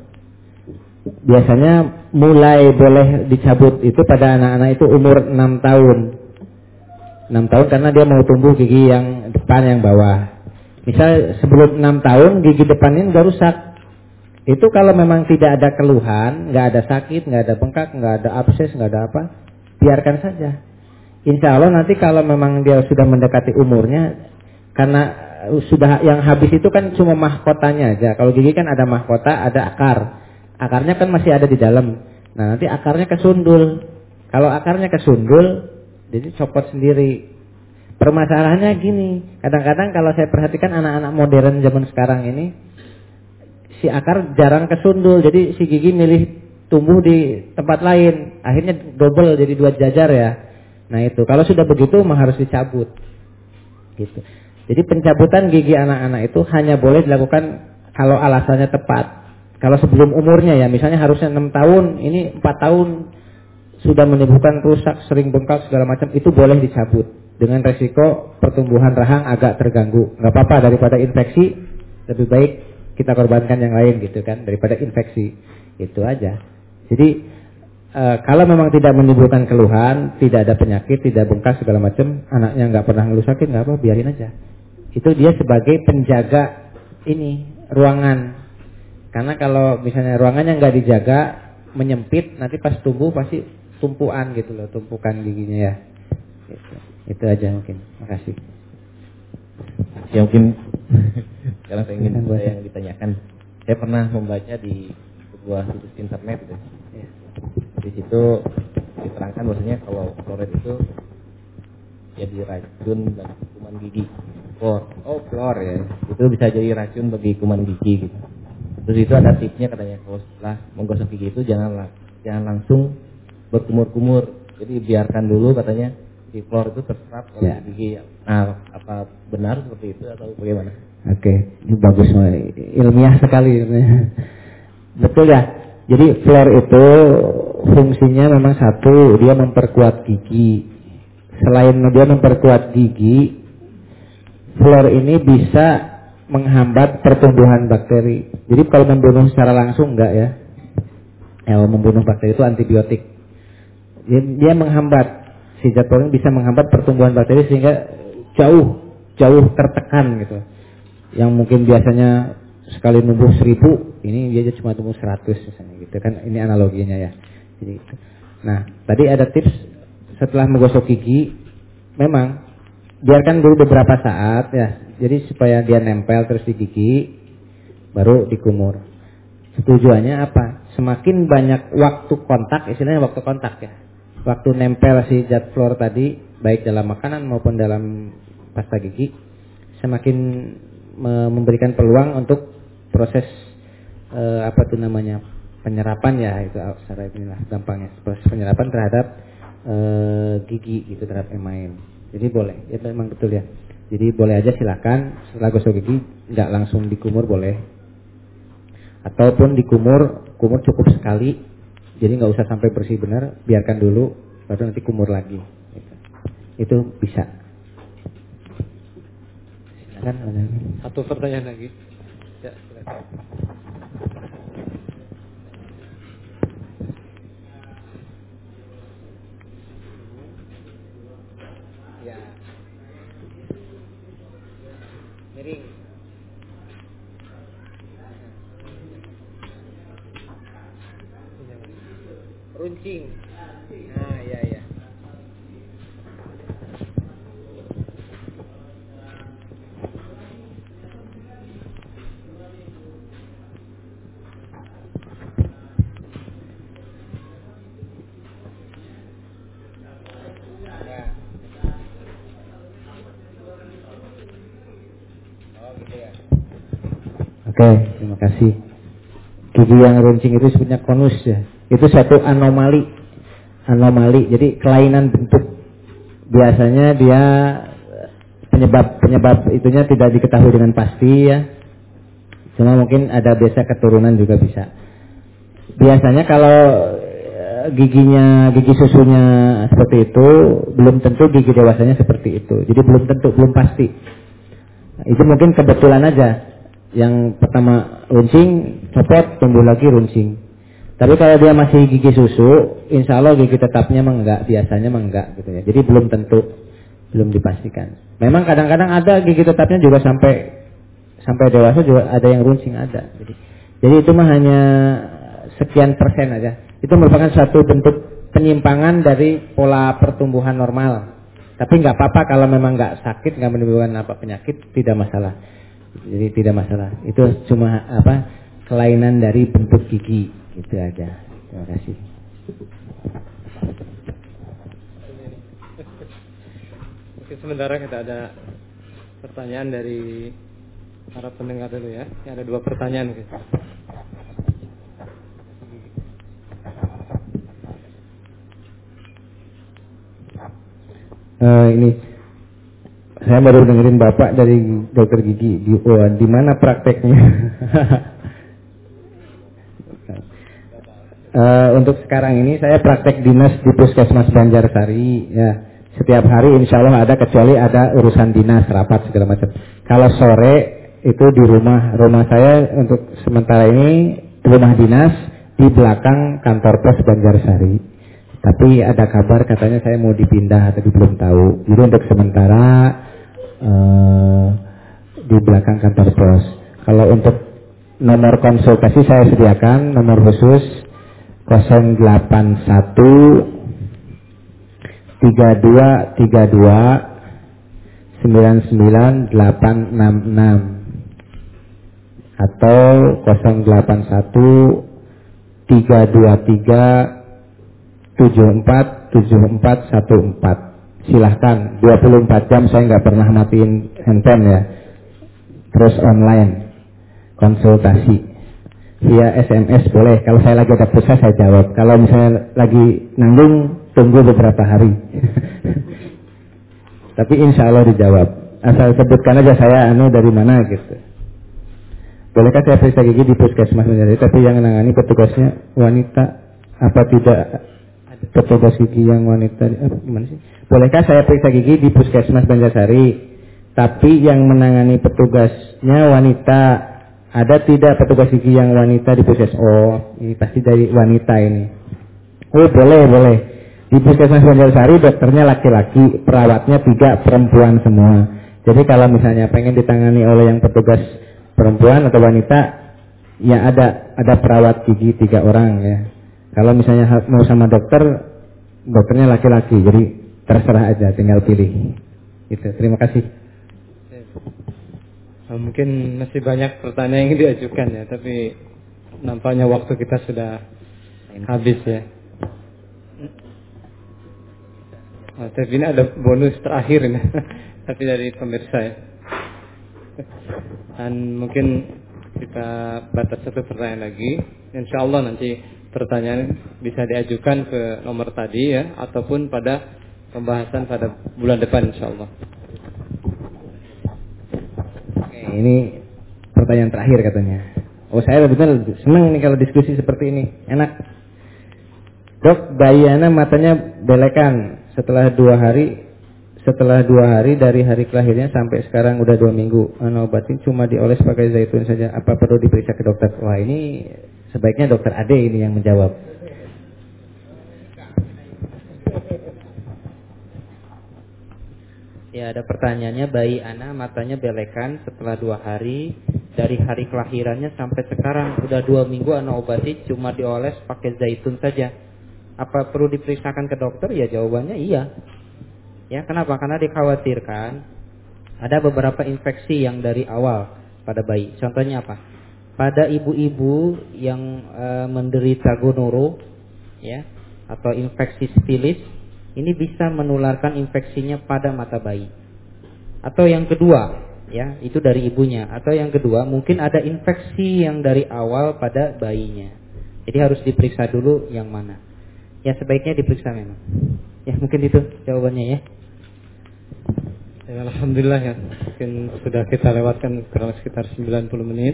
Biasanya mulai boleh dicabut itu pada anak-anak itu umur enam tahun. enam tahun karena dia mau tumbuh gigi yang depan yang bawah. Misal sebelum enam tahun gigi depan ini udah rusak. Itu kalau memang tidak ada keluhan, nggak ada sakit, nggak ada bengkak, nggak ada abses, nggak ada apa, biarkan saja. Insya Allah nanti kalau memang dia sudah mendekati umurnya, karena sudah yang habis itu kan cuma mahkotanya aja. Kalau gigi kan ada mahkota, ada akar. Akarnya kan masih ada di dalam. Nah nanti akarnya kesundul. Kalau akarnya kesundul, jadi copot sendiri. Permasalahannya gini, kadang-kadang kalau saya perhatikan anak-anak modern zaman sekarang ini, si akar jarang kesundul, jadi si gigi milih tumbuh di tempat lain, akhirnya double jadi dua jajar ya. Nah itu, kalau sudah begitu mah harus dicabut. Gitu. Jadi pencabutan gigi anak-anak itu hanya boleh dilakukan kalau alasannya tepat. Kalau sebelum umurnya ya, misalnya harusnya enam tahun, ini empat tahun sudah menimbulkan rusak, sering bengkak segala macam, itu boleh dicabut dengan resiko pertumbuhan rahang agak terganggu. Nggak apa-apa, daripada infeksi lebih baik kita korbankan yang lain gitu kan, daripada infeksi. Itu aja. Jadi e, kalau memang tidak menimbulkan keluhan, tidak ada penyakit, tidak bengkak segala macam, anaknya nggak pernah ngerusakin, nggak apa, biarin aja. Itu dia sebagai penjaga ini ruangan. Karena kalau misalnya ruangannya nggak dijaga, menyempit, nanti pas tumbuh pasti tumpuan gitu loh, tumpukan giginya ya. Gitu. Itu aja mungkin. Makasih. Ya mungkin sekarang saya ingin saya yang ditanyakan. Saya pernah membaca di sebuah situs internet gitu. Ya. Di situ diterangkan bahwasanya kalau fluoride itu jadi racun bagi kuman gigi. Fluor. Oh, fluor ya. Itu bisa jadi racun bagi kuman gigi gitu. Terus itu ada tipsnya katanya, kalau setelah menggosok gigi itu jangan jangan langsung berkumur-kumur. Jadi biarkan dulu katanya si fluor itu terserap oleh ya. Gigi. Nah, apa benar seperti itu atau bagaimana? Oke, ini bagus, ilmiah sekali. Betul ya. Jadi fluor itu fungsinya memang satu, dia memperkuat gigi. Selain dia memperkuat gigi, fluor ini bisa menghambat pertumbuhan bakteri. Jadi kalau membunuh secara langsung enggak ya. Ya, membunuh bakteri itu antibiotik. Dia, dia menghambat, si zat fluor bisa menghambat pertumbuhan bakteri sehingga jauh jauh tertekan gitu. Yang mungkin biasanya sekali numbuh seribu, ini dia cuma tumbuh seratus misalnya gitu kan. Ini analoginya ya. Jadi gitu. Nah, tadi ada tips setelah menggosok gigi, memang biarkan dulu beberapa saat ya. Jadi supaya dia nempel terus di gigi, baru dikumur. Tujuannya apa? Semakin banyak waktu kontak, istilahnya waktu kontak ya. waktu nempel si zat fluor tadi, baik dalam makanan maupun dalam pasta gigi, semakin me- memberikan peluang untuk proses eh, apa tuh namanya penyerapan ya, itu secara inilah gampangnya, proses penyerapan terhadap eh, gigi gitu, terhadap emain. Jadi boleh, ya memang betul ya. Jadi boleh aja silakan setelah gosok gigi nggak langsung dikumur boleh, ataupun dikumur, kumur cukup sekali, jadi nggak usah sampai bersih benar, biarkan dulu, baru nanti kumur lagi. Gitu. Itu bisa. Silakan. Satu pertanyaan lagi. Ya, silakan. Ya. Miring. Runcing. Nah, ya ya. Oke, terima kasih. Gigi yang runcing itu sebutnya konus ya. Itu satu anomali, anomali. Jadi kelainan bentuk. Biasanya dia penyebab penyebab itunya tidak diketahui dengan pasti ya. Cuma mungkin ada biasa keturunan juga bisa. Biasanya kalau giginya, gigi susunya seperti itu, belum tentu gigi dewasanya seperti itu. Jadi belum tentu, belum pasti. Nah, itu mungkin kebetulan aja. Yang pertama runcing, copot, tumbuh lagi runcing. Tapi kalau dia masih gigi susu, insya Allah gigi tetapnya mah enggak, biasanya mah enggak gitu ya. Jadi belum tentu, belum dipastikan. Memang kadang-kadang ada gigi tetapnya juga sampai sampai dewasa juga ada yang runcing ada. Jadi, jadi itu mah hanya sekian persen aja. Itu merupakan suatu bentuk penyimpangan dari pola pertumbuhan normal. Tapi nggak apa-apa kalau memang nggak sakit, nggak menimbulkan apa penyakit, tidak masalah. Jadi tidak masalah. Itu cuma apa kelainan dari bentuk gigi, gitu aja. Terima kasih. Oke, sementara kita ada pertanyaan dari para pendengar dulu ya. Ini ada dua pertanyaan. Gitu. Uh, ini saya baru dengerin Bapak dari dokter gigi di, oh, di mana prakteknya? uh, untuk sekarang ini saya praktek dinas di Puskesmas Banjarsari ya. Setiap hari insya Allah ada, kecuali ada urusan dinas, rapat segala macam. Kalau sore itu di rumah rumah saya untuk sementara ini rumah dinas di belakang kantor pos Banjarsari. Tapi ada kabar katanya saya mau dipindah, tapi belum tahu. Jadi untuk sementara uh, di belakang kantor pos. Kalau untuk nomor konsultasi saya sediakan nomor khusus nol delapan satu tiga dua tiga dua sembilan sembilan delapan enam enam atau nol delapan satu tiga dua tiga tujuh empat tujuh empat satu empat. Silahkan, dua puluh empat jam saya nggak pernah matiin handphone ya. Terus online konsultasi via S M S boleh. Kalau saya lagi ada pulsa saya jawab. Kalau misalnya lagi nanggung, tunggu beberapa hari. Tapi insya Allah dijawab. Asal sebutkan aja saya anu dari mana gitu. Bolehkah saya periksa gigi di Puskesmas Banjarsari, tapi yang menangani petugasnya wanita? Apa tidak petugas gigi yang wanita? Eh, gimana sih? Bolehkah saya periksa gigi di Puskesmas Banjarsari, tapi yang menangani petugasnya wanita? Ada tidak petugas gigi yang wanita di Puskesmas? Oh, ini pasti dari wanita ini. Oh, boleh, boleh. Di Puskesmas Banjarsari dokternya laki-laki, perawatnya tiga perempuan semua. Jadi kalau misalnya pengen ditangani oleh yang petugas perempuan atau wanita, ya ada ada perawat gigi tiga orang ya. Kalau misalnya mau sama dokter, dokternya laki-laki, jadi terserah aja, tinggal pilih. Gitu. Terima kasih. Mungkin masih banyak pertanyaan yang diajukan ya, tapi nampaknya waktu kita sudah habis ya. Nah, tapi ini ada bonus terakhir ini, tapi dari pemirsa ya. Dan mungkin kita batas satu pertanyaan lagi. Insya Allah nanti pertanyaan bisa diajukan ke nomor tadi ya, ataupun pada pembahasan pada bulan depan insya Allah. Oke, ini pertanyaan terakhir katanya. Oh, saya benar senang nih kalau diskusi seperti ini, enak. Dok, bayi Ana matanya belekan setelah dua hari, setelah dua hari dari hari kelahirnya sampai sekarang udah dua minggu. Ana obatin cuma dioles pakai zaitun saja. Apa perlu diperiksa ke dokter? Wah, ini sebaiknya dokter Ade ini yang menjawab. Ya, ada pertanyaannya, bayi Ana matanya belekan setelah dua hari dari hari kelahirannya sampai sekarang udah dua minggu Ana obati cuma dioles pakai zaitun saja. Apa perlu diperiksakan ke dokter? Ya jawabannya iya. Ya, kenapa? Karena dikhawatirkan ada beberapa infeksi yang dari awal pada bayi. Contohnya apa? Pada ibu-ibu yang e, menderita gonoro, ya, atau infeksi sifilis, ini bisa menularkan infeksinya pada mata bayi. Atau yang kedua, ya, itu dari ibunya. Atau yang kedua, mungkin ada infeksi yang dari awal pada bayinya. Jadi harus diperiksa dulu yang mana. Ya, sebaiknya diperiksa memang. Ya, mungkin itu jawabannya ya. Ya, alhamdulillah ya. Mungkin sudah kita lewatkan kurang sekitar sembilan puluh menit.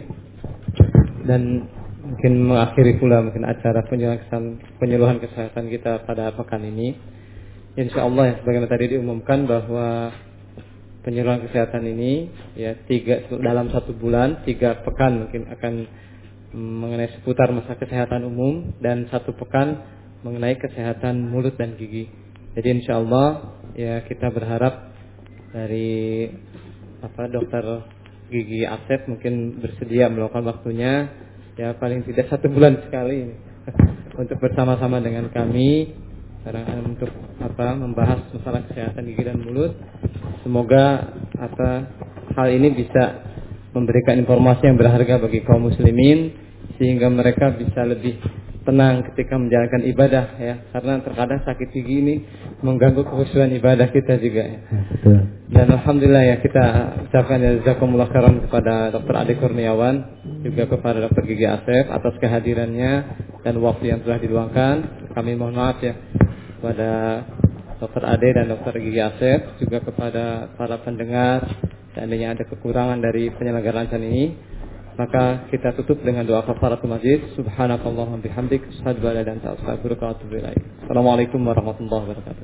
Dan mungkin mengakhiri pula mungkin acara penyuluhan, penyuluhan kesehatan kita pada pekan ini. Insya Allah ya, sebagaimana tadi diumumkan bahwa penyuluhan kesehatan ini ya tiga dalam satu bulan, tiga pekan mungkin akan mengenai seputar masa kesehatan umum dan satu pekan mengenai kesehatan mulut dan gigi. Jadi insya Allah ya kita berharap dari apa dokter gigi Asep mungkin bersedia meluangkan waktunya ya paling tidak satu bulan sekali untuk bersama-sama dengan kami untuk apa membahas masalah kesehatan gigi dan mulut. Semoga apa hal ini bisa memberikan informasi yang berharga bagi kaum muslimin sehingga mereka bisa lebih tenang ketika menjalankan ibadah ya, karena terkadang sakit gigi ini mengganggu kekhusyuan ibadah kita juga ya. Betul. Dan alhamdulillah ya kita ucapkan jazakumullah khairan kepada Dokter Ade Kurniawan, juga kepada Dokter Gigi Asep atas kehadirannya dan waktu yang telah diluangkan. Kami mohon maaf ya kepada Dokter Ade dan Dokter Gigi Asep, juga kepada para pendengar seandainya ada kekurangan dari penyelenggaraan acara ini. Maka kita tutup dengan doa kafaratul majlis. Subhanakallahumma bihamdik, asyhadu an la ilaha illa anta, astaghfiruka wa atubu ilaik. Assalamualaikum warahmatullahi wabarakatuh.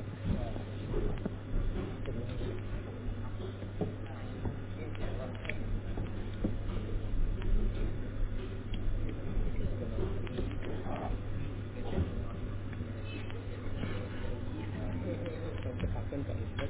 Kita